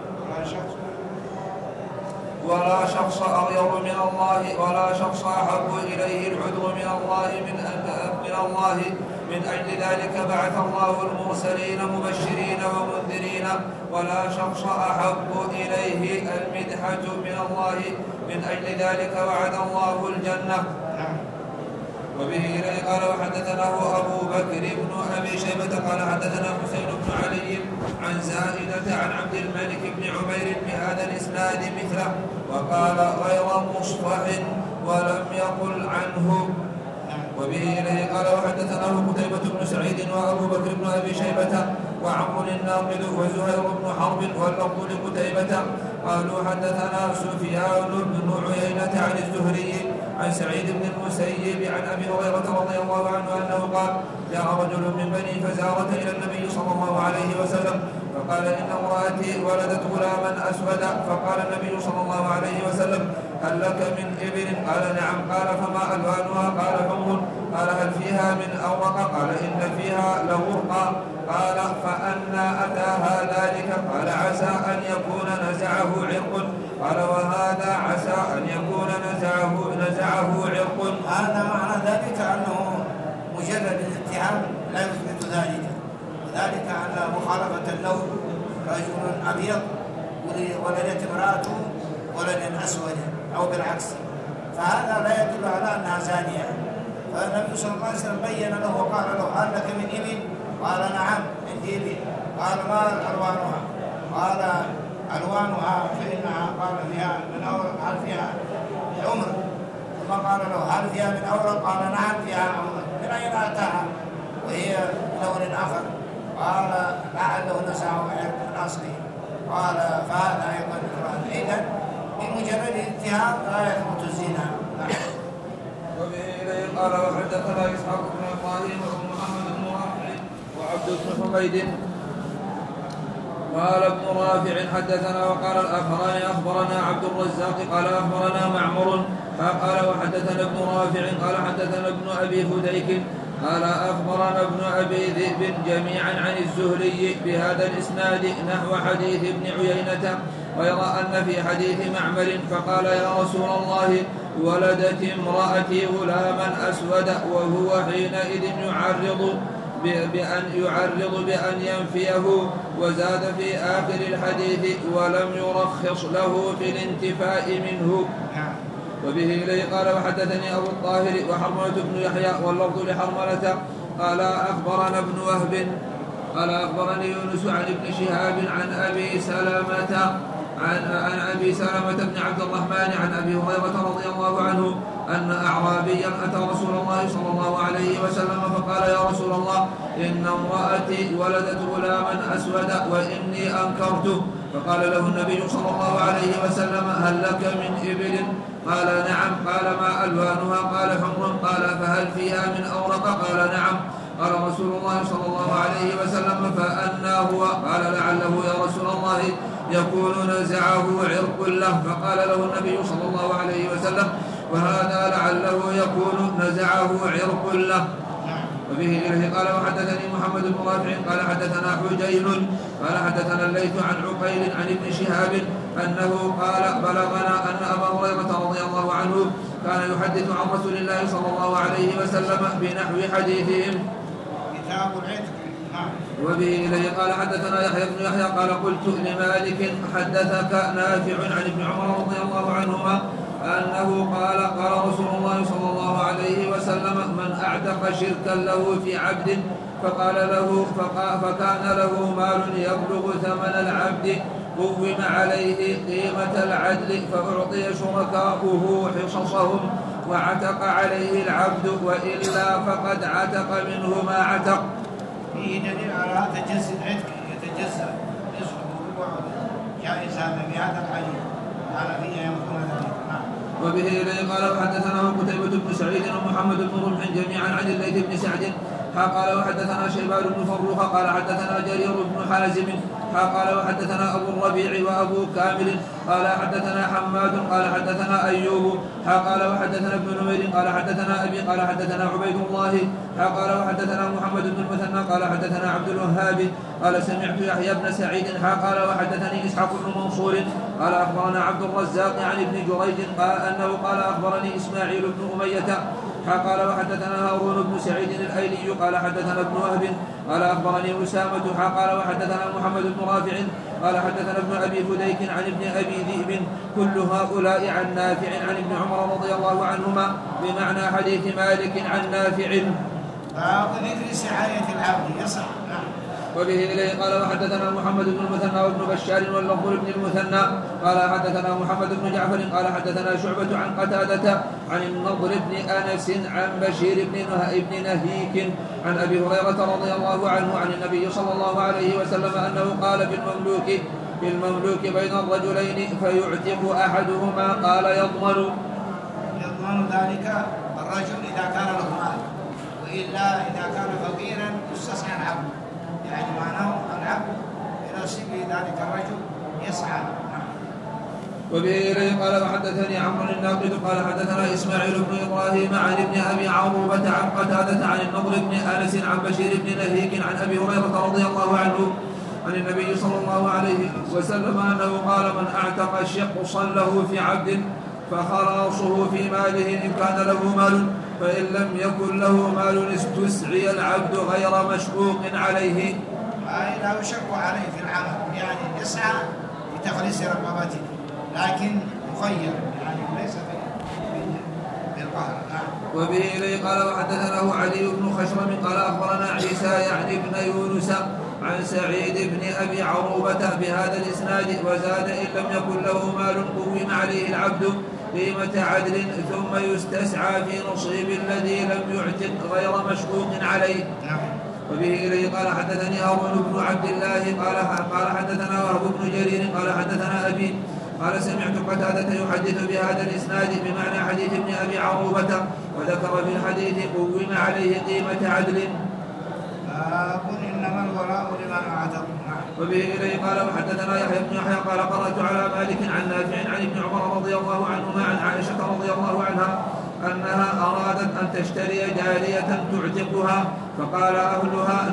ولا شخص أغير من الله ولا شخص أحب إليه العذر من الله من, من الله من أجل ذلك بعث الله المرسلين مبشرين ومنذرين ولا شخص أحب إليه المدحة من الله من أجل ذلك وعد الله الجنة. وبه إليه قال وحدثناه أبو بكر بن أبي شيبة قال حدثنا حسين بن علي عن زائدة عن عبد الملك بن عمير بهذا الإسناد مثله وقال غير مصفح ولم يقل عنه. وبه إليه قال وحدثناه قتيبة بن سعيد وأبو بكر بن أبي شيبة وعمر الناقد وزهير بن حرب واللفظ لقتيبة قالوا حدثنا سفيان بن عيينة عن الزهري عن سعيد بن المسيب عن أبي هريرة رضي الله عنه أنه قال جاء رجل من بني فزارة إلى النبي صلى الله عليه وسلم فقال إن امرأتي ولدت غلاما أسودا. فقال النبي صلى الله عليه وسلم هل لك من إبل؟ قال نعم. قال فما ألوانها؟ قال حمر. قال هل فيها من أورق؟ قال إن فيها لغرقا. قال فأنى أتاها ذلك؟ قال عسى أن يكون نزعه عرق. قال وهذا عسى أن يكون نزعه نزعه عرق. هذا معنى ذلك أنه مجرد الاتهام لا يثبت ذلك وذلك أن مخالفة اللون رجل أبيض ولدت امرأته ولد أسود أو بالعكس فهذا لا يدل على أنها زانية. فالنبي صلى الله عليه وسلم بين له وقال له هل لك من إبل؟ قال نعم عندي إبل. قال ما ألوانها؟ قال ألوانها فإنها قال فيها من أورق هل فيها عمر؟ ثم قال له هل فيها من أورق؟ قال نعم فيها عمر من أين أتاها وهي لون آخر؟ قال لعله نزعه عرق من أصله. قال فهذا أيضا إكراه. إذن بمجرد الاتهام لا يثبت الزنا. وبه إليه قال وحدثنا إسحاق بن إبراهيم ومحمد بن رافع وعبد بن حميد قال ابن رافع حدثنا وقال الآخران أخبرنا عبد الرزاق قال أخبرنا معمر قال وحدثنا ابن رافع قال حدثنا ابن أبي فديك قال أخبرنا ابن أبي ذئب جميعا عن الزهري بهذا الإسناد نحو حديث ابن عيينة غير أن في حديث معمر فقال يا رسول الله ولدت امرأتي غلاما أسود وهو حينئذ يعرض بأن يعرض بأن ينفيه وزاد في آخر الحديث ولم يرخص له في الانتفاء منه. وبه إليه قال وحدثني أبو الطاهر وحرملة بن يحيى واللفظ لحرملة قال أخبرنا ابن وهب قال أخبرني يونس عن ابن شهاب عن أبي سلمة عن, عن أبي سلمة بن عبد الرحمن عن أبي هريرة رضي الله عنه أن أعرابيا أتى رسول الله صلى الله عليه وسلم فقال يا رسول الله إن امرأتي ولدت غلاما أسود وإني أنكرته. فقال له النبي صلى الله عليه وسلم هل لك من إبل؟ قال نعم. قال ما ألوانها؟ قال حمر. قال فهل فيها من أورق؟ قال نعم. قال رسول الله صلى الله عليه وسلم فأنى هو؟ قال لعله يا رسول الله يكون نزعه عرق له. فقال له النبي صلى الله عليه وسلم وهذا لعله يكون نزعه عرق له. وبه إليه قال وحدثني محمد بن رافع قال حدثنا حجين قال حدثنا الليث عن عقيل عن ابن شهاب أنه قال بلغنا أن أبا هريرة رضي الله عنه كان يحدث عن رسول الله صلى الله عليه وسلم بنحو حديثهم. كتاب العتق. وبه إليه قال حدثنا يحيى بن يحيى قال قلت لمالك حدثك نافع عن ابن عمر رضي الله عنهما أنه قال قال رسول الله صلى الله عليه وسلم من أعتق شركا له في عبد فقال له فكان له مال يبلغ ثمن العبد قوم عليه قيمة العدل فأعطي شركاؤه حصصهم وعتق عليه العبد وإلا فقد عتق منه ما عتق. فيه دليل على تجزئ العتق يتجزأ نصف وربع جائز هذا بهذا الحديث قال فيه ينقون ذلك. وبه إليه قال وحدثنا قتيبة بن سعيد ومحمد بن رمح جميعا عن الليث بن سعد قال وحدثنا شيبان بن فروخ قال حدثنا جرير بن حازم قال وحدثنا أبو الربيع وأبو كامل قال حدثنا حماد قال حدثنا أيوب قال وحدثنا ابن نمير قال حدثنا أبي قال حدثنا عبيد الله قال وحدثنا محمد بن المثنى قال حدثنا عبد الوهاب قال سمعت يحيى بن سعيد قال وحدثني إسحاق بن منصور قال أخبرنا عبد الرزاق عن ابن جريج قال أنه قال أخبرني إسماعيل بن أمية قال وحدثنا هارون بن سعيد الأيلي قال حدثنا ابن وهب قال أخبرني أسامة قال وحدثنا محمد بن رافع قال حدثنا ابن أبي فديك عن ابن أبي ذئب كل هؤلاء عن نافع عن ابن عمر رضي الله عنهما بمعنى حديث مالك عن نافع. باب ذكر سعاية العبد يصح. وبه إليه قال وحدثنا محمد بن المثنى وابن بشار واللفظ بن المثنى قال حدثنا محمد بن جعفر قال حدثنا شعبة عن قتادة عن النضر بن أنس عن بشير بن ابن نهيك عن أبي هريرة رضي الله عنه عن النبي صلى الله عليه وسلم أنه قال في المملوك في المملوك بين الرجلين فيعتق أحدهما قال يضمن يضمن ذلك الرجل إذا كان له مال وإلا إذا كان فقيرا يستسعى العبد يعني معناه العبد بنصيب ذلك الرجل يسعى. وبه إليه قال وحدثني عمرو الناقد قال حدثنا إسماعيل بن إبراهيم عن ابن أبي عروبة عن قتادة عن النضر بن أنس عن بشير بن نهيك عن أبي هريرة رضي الله عنه عن النبي صلى الله عليه وسلم أنه قال من أعتق شقصا له في عبد فخلاصه في ماله إن كان له مال فإن لم يكن له مال استسعي العبد غير مشقوق عليه. أي لا يشق عليه في العمل يعني يسعى لتخليص رقبته لكن مخير يعني ليس بالقهر. وبه إليه قال وحدثناه علي بن خشرم قال أخبرنا عيسى يعني ابن يونس عن سعيد بن أبي عروبة بهذا الإسناد وزاد إن لم يكن له مال قوم عليه العبد قيمة عدل ثم يستسعى في نصيب الذي لم يعتق غير مشقوق عليه. وبه إليه قال حدثني هارون بن عبد الله قال قال حدثنا وهب بن جرير قال حدثنا أبي قال سمعت قتادة يحدث بهذا الإسناد بمعنى حديث ابن أبي عروبة وذكر في الحديث قوم عليه قيمة عدل. قل إنما الولاء لمن أعتق. وبه إليه قال وحدثنا يحيى بن يحيى قال قرأت على مالك عن نافع عن ابن عمر رضي الله عنهما عن عائشة رضي الله عنها أنها أرادت أن تشتري جارية تعتقها فقال أهلها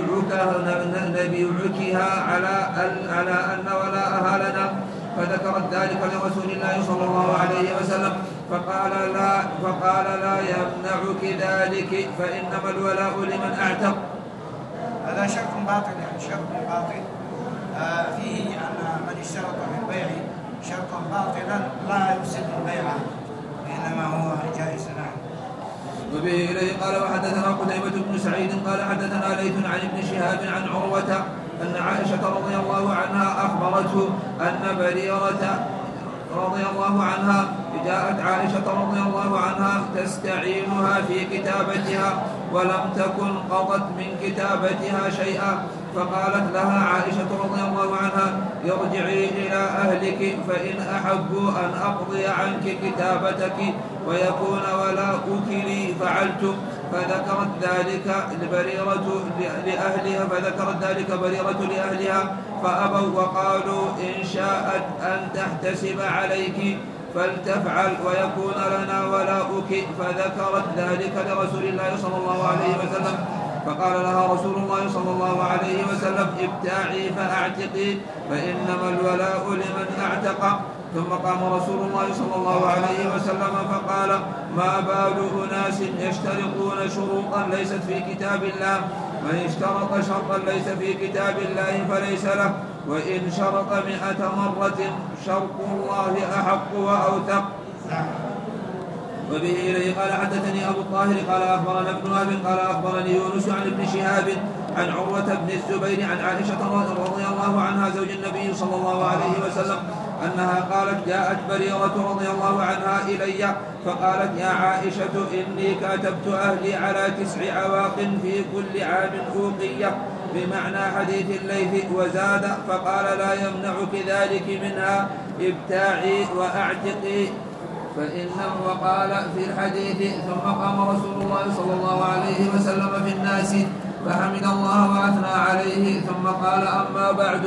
نبيعكها على على أن ولاءها لنا فذكرت ذلك لرسول الله صلى الله عليه وسلم فقال لا فقال لا يمنعك ذلك فإنما الولاء لمن أعتق. هذا شرط باطل يعني شرط باطل آه فيه أن من اشترط في البيع شرطا باطلا لا يفسد البيع إنما هو جائز. نعم. وبه إليه قال وحدثنا قتيبة بن سعيد قال حدثنا ليث عن ابن شهاب عن عروة أن عائشة رضي الله عنها أخبرته أن بريرة رضي الله عنها جاءت عائشة رضي الله عنها تستعينها في كتابتها ولم تكن قضت من كتابتها شيئا فقالت لها عائشة رضي الله عنها ارجعي إلى أهلك فإن أحبوا أن أقضي عنك كتابتك ويكون ولاؤك لي فعلت فذكرت ذلك بريرة لأهلها فذكرت ذلك بريرة لأهلها فأبوا وقالوا إن شاءت أن تحتسب عليك فلتفعل ويكون لنا ولاؤك فذكرت ذلك لرسول الله صلى الله عليه وسلم فقال لها رسول الله صلى الله عليه وسلم ابتاعي فأعتقي فإنما الولاء لمن أعتق. ثم قام رسول الله صلى الله عليه وسلم فقال ما بال أناس يشترطون شروطا ليست في كتاب الله من اشترط شرطا ليس في كتاب الله فليس له وإن شرط مئة مرة شرط الله أحق وأوثق. وبه إليه قال حدثني أبو الطاهر قال أخبرنا ابن وهب قال أخبرني يونس عن ابن شهاب عن عروة بن الزبير عن عائشة رضي الله عنها زوج النبي صلى الله عليه وسلم أنها قالت جاءت بريرة رضي الله عنها إلي فقالت يا عائشة إني كاتبت أهلي على تسع عواق في كل عام أوقية بمعنى حديث الليث وزاد فقال لا يمنعك ذلك منها ابتاعي وأعتقي فإنه وقال في الحديث ثم قام رسول الله صلى الله عليه وسلم في الناس فحمد الله وأثنى عليه ثم قال أما بعد.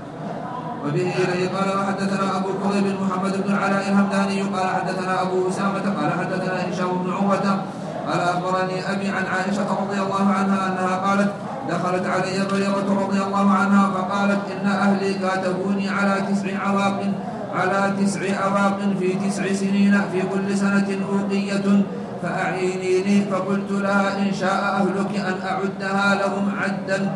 وبه إليه قال وحدثنا أبو كريب محمد بن العلاء الهمداني قال حدثنا أبو أسامة قال حدثنا هشام بن عروة قال أخبرني أبي عن عائشة رضي الله عنها أنها قالت دخلت علي بريرة رضي الله عنها فقالت إن أهلي كاتبوني على تسع عواق على تسع عواق في تسع سنين في كل سنة أوقية فأعينيني فقلت لها إن شاء أهلك أن أعدها لهم عدا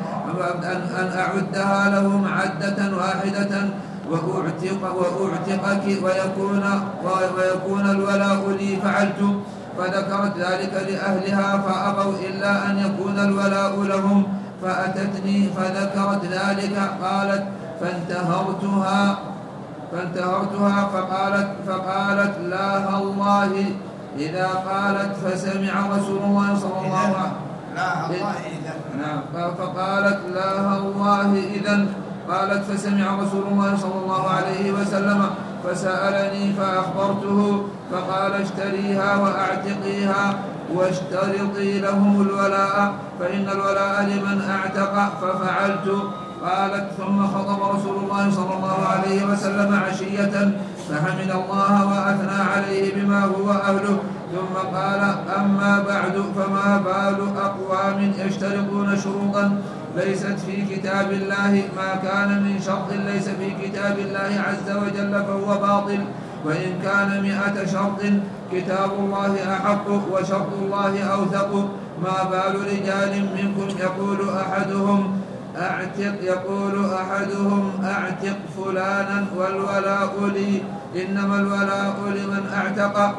أن أعدها لهم عدة واحدة وأعتق وأعتقك ويكون ويكون الولاء لي فعلت فذكرت ذلك لأهلها فأبوا إلا أن يكون الولاء لهم فأتتني فذكرت ذلك قالت فانتهرتها فانتهرتها فقالت فقالت لا الله إذا قالت فسمع رسول الله صلى الله عليه وسلم لا الله إذا نعم فقالت لا الله إذا قالت فسمع رسول الله صلى الله عليه وسلم فسألني فأخبرته فقال اشتريها وأعتقيها واشترطي لهم الولاء فإن الولاء لمن أعتق ففعلت. قالت ثم خطب رسول الله صلى الله عليه وسلم عشية فحمد الله وأثنى عليه بما هو أهله ثم قال أما بعد فما بال أقوام يشترطون شروطا ليست في كتاب الله ما كان من شرط ليس في كتاب الله عز وجل فهو باطل وإن كان مئة شرط كتاب الله أحق وشرط الله أوثق. ما بال رجال منكم يقول أحدهم أعتق يقول أحدهم أعتق فلانا والولاء لي إنما الولاء لمن أعتق.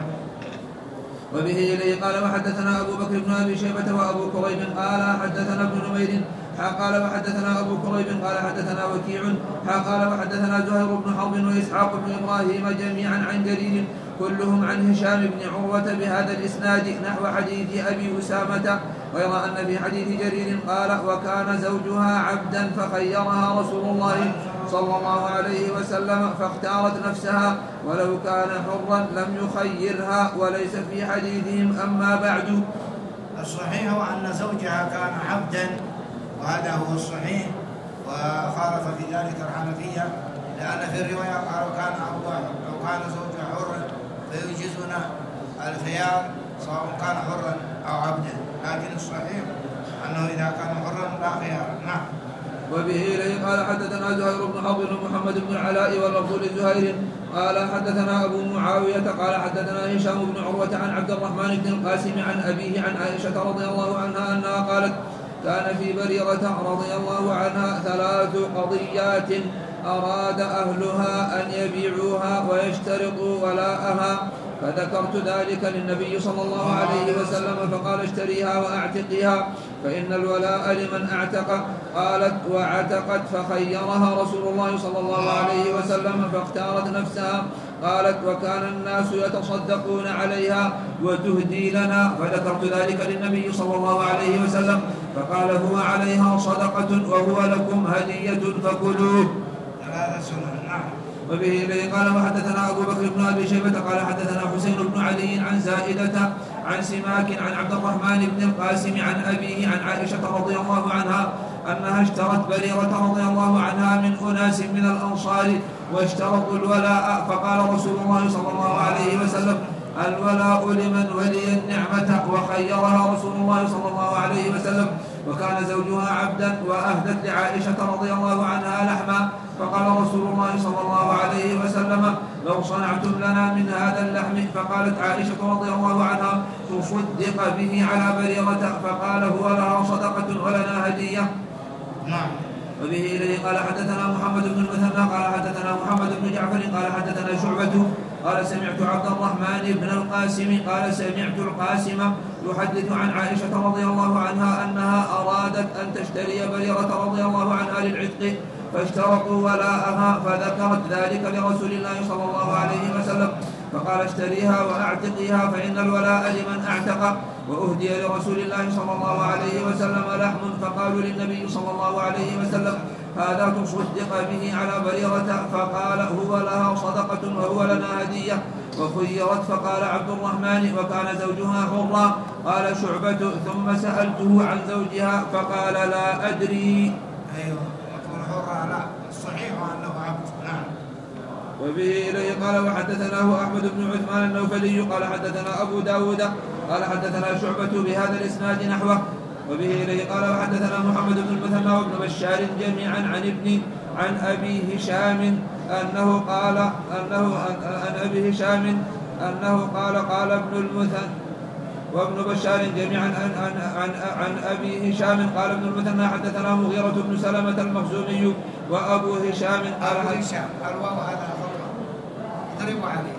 وبه إليه قال وحدثنا أبو بكر بن أبي شيبة وأبو كريب قال حدثنا ابن نمير قال وحدثنا أبو كريب قال حدثنا وكيع قال وحدثنا زهير بن حرب وإسحاق بن إبراهيم جميعا عن جرير كلهم عن هشام بن عروة بهذا الإسناد نحو حديث أبي أسامة، غير أن في حديث جرير قال وكان زوجها عبدا فخيرها رسول الله صلى الله عليه وسلم فاختارت نفسها ولو كان حرا لم يخيرها، وليس في حديثهم. أما بعد، الصحيح هو أن زوجها كان عبدا، وهذا هو الصحيح، وخالف في ذلك الحنفية، لأن في الرواية قالوا كان عبدا أو كان زوجها حرا فيجيزنا الخيار سواء كان حرا أو عبدا، لكن الصحيح أنه إذا كان حرا لا خيار. نعم. وبه إليه قال حدثنا زهير بن حرب ومحمد بن العلاء واللفظ لزهير قال حدثنا أبو معاوية قال حدثنا هشام بن عروة عن عبد الرحمن بن القاسم عن أبيه عن عائشة رضي الله عنها أنها قالت كان في بريرة رضي الله عنها ثلاث قضيات أراد أهلها أن يبيعوها ويشترطوا ولاءها، فذكرت ذلك للنبي صلى الله عليه وسلم فقال اشتريها وأعتقها فإن الولاء لمن أعتق. قالت وعتقت فخيرها رسول الله صلى الله عليه وسلم فاختارت نفسها. قالت وكان الناس يتصدقون عليها وتهدي لنا، فذكرت ذلك للنبي صلى الله عليه وسلم فقال هو عليها صدقة وهو لكم هدية فكلوه. وبه إليه قال وحدثنا أبو بكر بن أبي شيبة قال حدثنا حسين بن علي عن زائدة عن سماك عن عبد الرحمن بن القاسم عن أبيه عن عائشة رضي الله عنها أنها اشترت بريرة رضي الله عنها من أناس من الأنصار واشترطوا الولاء، فقال رسول الله صلى الله عليه وسلم الولاء لمن ولي النعمة، وخيرها رسول الله صلى الله عليه وسلم، وكان زوجها عبدا وأهدت لعائشة رضي الله عنها لحما، فقال رسول الله صلى الله عليه وسلم لو صنعتم لنا من هذا اللحم، فقالت عائشة رضي الله عنها تصدق به على بريرة، فقال هو لها صدقة ولنا هدية. نعم. وبه إليه قال حدثنا محمد بن المثنى قال حدثنا محمد بن جعفر قال حدثنا شعبة قال سمعت عبد الرحمن بن القاسم قال سمعت القاسم يحدث عن عائشة رضي الله عنها أنها أرادت أن تشتري بريرة رضي الله عنها للعتق فاشترطوا ولاءها، فذكرت ذلك لرسول الله صلى الله عليه وسلم فقال اشتريها وأعتقيها فإن الولاء لمن أعتق، وأهدي لرسول الله صلى الله عليه وسلم لحم، فقالوا للنبي صلى الله عليه وسلم هذا تصدق به على بريرة، فقال هو لها صدقة وهو لنا هدية، وخيرت فقال عبد الرحمن وكان زوجها حرا. قال شعبة ثم سألته عن زوجها فقال لا أدري. أيوه يكون حرا، لا الصحيح أنه عبد. نعم. وبه إليه قال وحدثناه أحمد بن عثمان النوفلي قال حدثنا أبو داود قال حدثنا شعبة بهذا الإسناد نحوه. وبه إليه قال وحدثنا محمد بن المثنى وابن بشار جميعا عن ابن عن أبي هشام أنه قال أنه عن أبي هشام أنه قال قال ابن المثنى وابن بشار جميعا عن, عن, عن, عن أبي هشام قال ابن المثنى حدثنا مغيرة بن سلمة المخزومي وأبو هشام قال أبو هشام الواو هذا خطأ اضربوا عليه.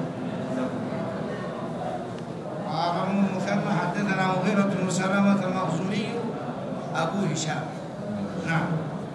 وابن المثنى حدثنا مغيرة بن سلمة المخزومي أبو هشام. نعم.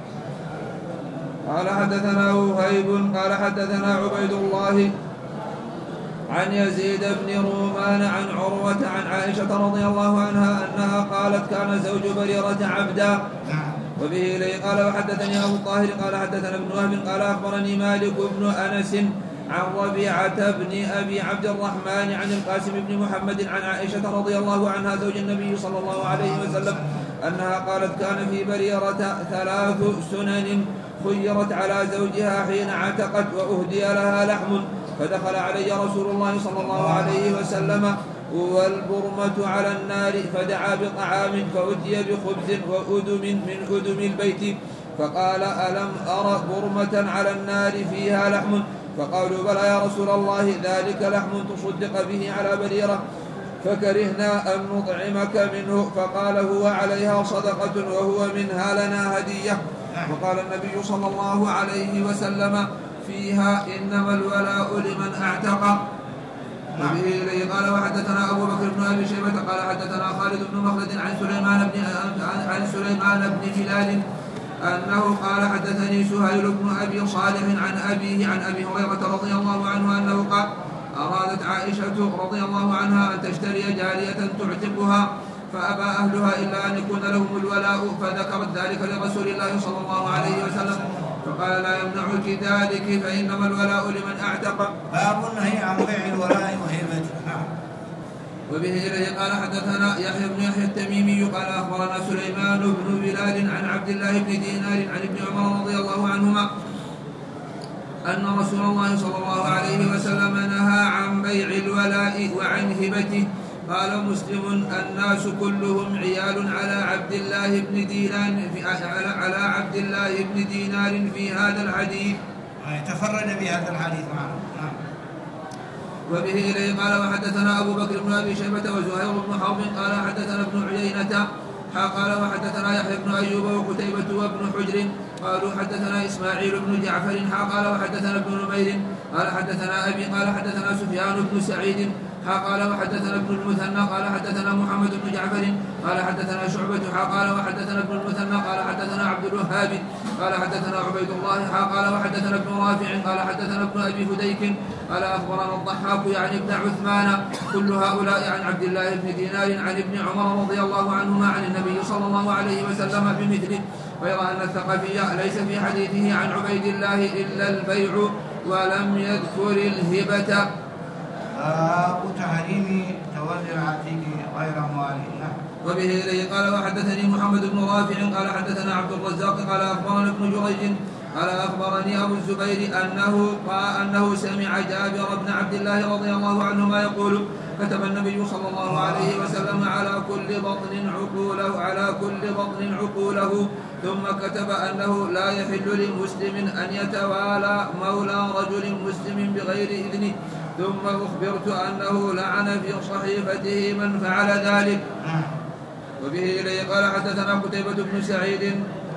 قال حدثنا وهيب قال حدثنا عبيد الله عن يزيد بن رومان عن عروة عن عائشة رضي الله عنها أنها قالت كان زوج بريرة عبدا. وبه إليه قال وحدثني أبو الطاهر قال حدثنا ابن وهب قال أخبرني مالك بن أنس عن ربيعة بن أبي عبد الرحمن عن القاسم بن محمد عن عائشة رضي الله عنها زوج النبي صلى الله عليه وسلم أنها قالت كان في بريرة ثلاث سنن خيرت على زوجها حين عتقت وأهدي لها لحم، فدخل علي رسول الله صلى الله عليه وسلم والبرمة على النار فدعا بطعام فأتي بخبز وأدم من أدم البيت، فقال ألم أر برمة على النار فيها لحم؟ فقالوا بلى يا رسول الله ذلك لحم تصدق به على بريرة، فكرهنا أن نطعمك منه، فقال هو عليها صدقة وهو منها لنا هدية. وقال النبي صلى الله عليه وسلم فيها إنما الولاء لمن أعتق. وبه إليه قال وحدثنا أبو بكر بن أبي شيبة قال حدثنا خالد بن مخلد عن سليمان بن عن سليمان بن هلال أنه قال حدثني سهيل بن أبي صالح عن أبيه عن أبي هريرة رضي الله عنه أنه قال أرادت عائشة رضي الله عنها أن تشتري جارية تعتقها فأبى أهلها إلا أن يكون لهم الولاء، فذكرت ذلك لرسول الله صلى الله عليه وسلم فقال لا يمنعك ذلك فإنما الولاء لمن أعتق. باب النهي عن بيع الولاء وهبته. وبه إليه قال حدثنا يحيى بن يحيى التميمي قال أخبرنا سليمان بن بلال عن عبد الله بن دينار عن ابن عمر رضي الله عنهما أن رسول الله صلى الله عليه وسلم نهى عن بيع الولاء وعن هبته. قال مسلم الناس كلهم عيال على عبد الله بن دينار في على, على عبد الله بن دينار في هذا الحديث. تفرد بهذا الحديث معنا. وبه إليه قال وحدثنا أبو بكر بن أبي شيبة وزهير بن حرب قال حدثنا ابن عيينة قال وحدثنا يحيى بن أيوب وقتيبة وابن حجر قالوا حدثنا إسماعيل بن جعفر قال وحدثنا ابن نمير قال حدثنا أبي قال حدثنا سفيان بن سعيد قال وحدثنا ابن المثنى قال حدثنا محمد بن جعفر قال حدثنا شعبة قال وحدثنا ابن المثنى قال حدثنا عبد الوهاب قال حدثنا عبيد الله قال وحدثنا ابن رافع قال حدثنا ابن أبي فديك قال أخبرنا الضحاك يعني ابن عثمان كل هؤلاء عن عبد الله بن دينار عن ابن عمر رضي الله عنهما عن النبي صلى الله عليه وسلم بمثله، غير أن الثقفي ليس في حديثه عن عبيد الله إلا البيع ولم يذكر الهبة. باب تحريم تولي العتيق غير مواليه. وبه إليه قال وحدثني محمد بن رافع قال حدثنا عبد الرزاق قال أخبرنا ابن جريج قال أخبرني أبو الزبير أنه قال أنه سمع جابر بن عبد الله رضي الله عنهما يقول كتب النبي صلى الله عليه وسلم على كل بطن عقوله على كل بطن عقوله ثم كتب أنه لا يحل لمسلم أن يتوالى مولى رجل مسلم بغير إذنه، ثم أخبرت أنه لعن في صحيفته من فعل ذلك. وبه إليه قال حدثنا قتيبة بن سعيد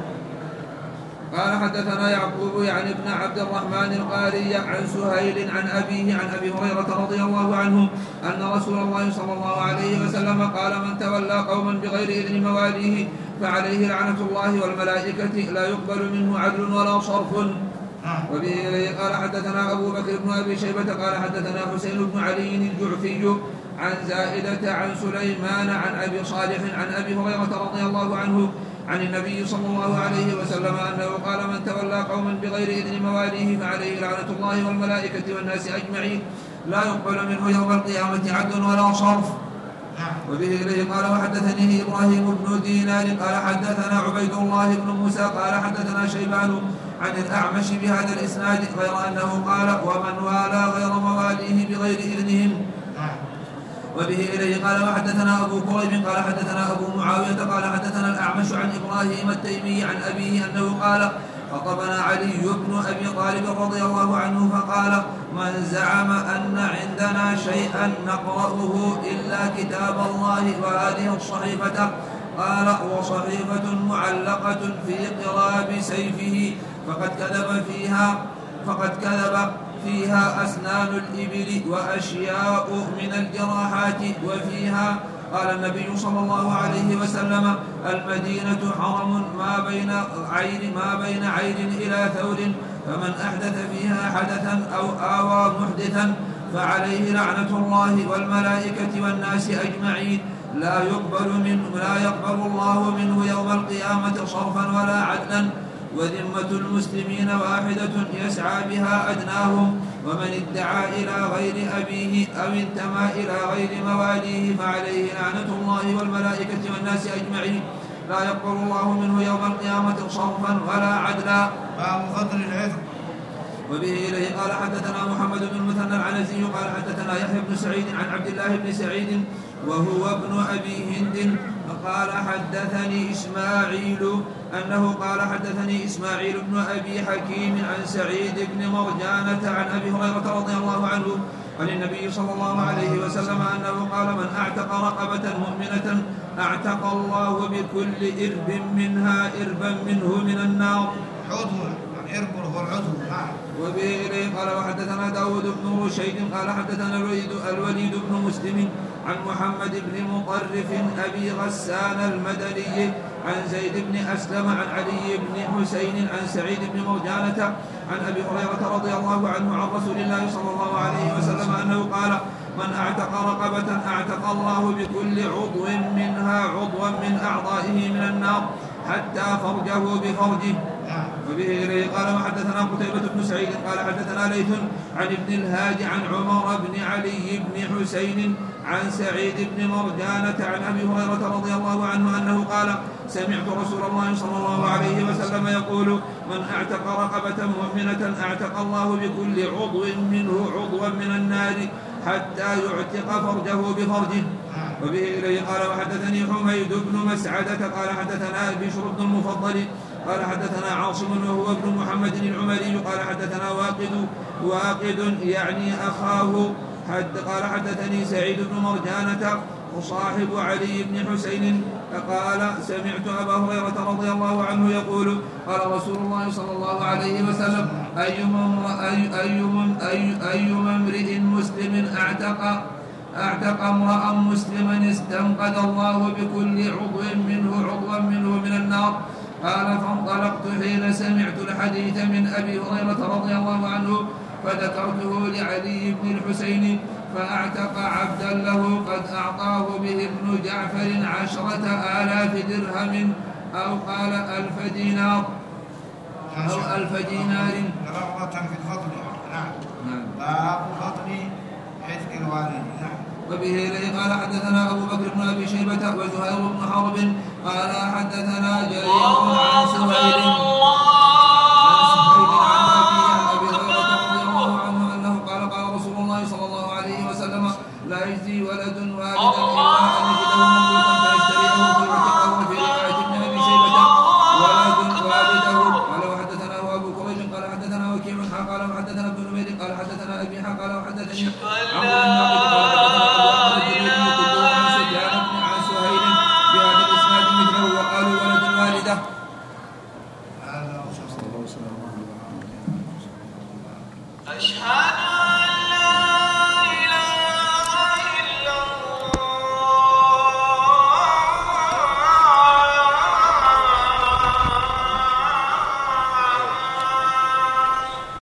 قال حدثنا يعقوب يعني ابن عبد الرحمن القاري عن سهيل عن أبيه عن أبي هريرة رضي الله عنه أن رسول الله صلى الله عليه وسلم قال من تولى قوما بغير إذن مواليه فعليه لعنة الله والملائكة لا يقبل منه عدل ولا صرف. وبه إليه قال حدثنا أبو بكر بن أبي شيبة قال حدثنا حسين بن علي الجعفي عن زائدة عن سليمان عن أبي صالح عن أبي هريرة رضي الله عنه عن النبي صلى الله عليه وسلم أنه قال من تولى قوما بغير إذن مواليه فعليه لعنة الله والملائكة والناس أجمعين لا يقبل منه يوم القيامة عدل ولا صرف. وبه إليه قال وحدثني إبراهيم بن دينار قال حدثنا عبيد الله بن موسى قال حدثنا شيبان عن الأعمش بهذا الإسناد غير أنه قال ومن والى غير مواليه بغير إذنهم. وبه إليه قال وحدثنا أبو كريب قال حدثنا أبو معاوية قال حدثنا الأعمش عن إبراهيم التيمي عن أبيه أنه قال خطبنا علي بن أبي طالب رضي الله عنه فقال من زعم أن عندنا شيئا نقرأه إلا كتاب الله وهذه الصحيفة قال وصحيفة معلقة في قراب سيفه فقد كذب فيها فقد كذب فيها أسنان الإبل وأشياء من الجراحات وفيها قال النبي صلى الله عليه وسلم المدينة حرم ما بين عين ما بين عين إلى ثور فمن أحدث فيها حدثا أو آوى محدثا فعليه لعنة الله والملائكة والناس أجمعين لا يقبل منه لا يقبل الله منه يوم القيامة صرفا ولا عدلا وذمة المسلمين واحدة يسعى بها أدناهم ومن ادعى إلى غير أبيه أو انتمى إلى غير مواليه فعليه لعنة الله والملائكة والناس أجمعين لا يقبل الله منه يوم القيامة صرفا ولا عدلا. باب فضل العذر. وبه إليه قال حدثنا محمد بن المثنى العنزي قال حدثنا يحيى بن سعيد عن عبد الله بن سعيد وهو ابن أبي هند قال حدثني إسماعيل أنه قال حدثني إسماعيل بن أبي حكيم عن سعيد بن مرجانة عن أبي هريرة رضي الله عنه عن النبي صلى الله عليه وسلم أنه قال من أعتق رقبة مؤمنة أعتق الله بكل إرب منها إربا منه من النار. عضو الإرب هو العضو. وبه إليه قال وحدثنا داود بن رشيد قال حدثنا الوليد, الوليد بن مسلم عن محمد بن مطرف أبي غسان المدني عن زيد بن أسلم عن علي بن حسين عن سعيد بن مرجانة عن أبي هريرة رضي الله عنه عن رسول الله صلى الله عليه وسلم أنه قال: من أعتق رقبة أعتق الله بكل عضو منها عضوا من أعضائه من النار حتى فرجه بفرجه. وبه إليه قال: وحدثنا قتيبة بن سعيد قال حدثنا ليث عن ابن الهاج عن عمر بن علي بن حسين عن سعيد بن مرجانة عن أبي هريرة رضي الله عنه أنه قال: سمعت رسول الله صلى الله عليه وسلم يقول: من أعتق رقبة مؤمنة أعتق الله بكل عضو منه عضوا من النار حتى يعتق فرجه بفرجه. وبه إليه قال: وحدثني حميد بن مسعدة قال حدثنا بشر بن المفضل قال حدثنا عاصم وهو ابن محمد العمري قال حدثنا واقد واقد يعني أخاه حد قال حدثني سعيد بن مرجانة وصاحب علي بن حسين قال: سمعت أبا هريرة رضي الله عنه يقول: قال رسول الله صلى الله عليه وسلم: أيما امرئ مسلم أعتق أعتق امرأ مسلما استنقذ الله بكل عضو منه عضوا منه من النار. قال: فانطلقت حين سمعت الحديث من أبي هريرة رضي الله عنه فذكرته لعلي بن الحسين فأعتق عبدا له قد أعطاه به ابن جعفر عشرة آلاف درهم أو قال ألف دينار أو ألف دينار. رغبة في الفضل. نعم. باب فضل حفظ الوالد. نعم. وبه إليه قال حدثنا أبو بكر بن أبي شيبة وزهير بن حرب قال حدثنا جرير عن سهيل عن سهيل عن أبي هريرة رضي الله عنه أنه قال: قال رسول الله صلى الله عليه وسلم: لا يجزي ولد والدا إلا أن يجده مملوكا فيشتريه فيعتقه. وفي رواية ابن أبي شيبة: ولد والده. قال: وحدثنا أبو كريج قال حدثنا وكيع قال وحدثنا ابن نمير قال حدثنا أبي قال وحدثني عمرو الناقد قال أشهد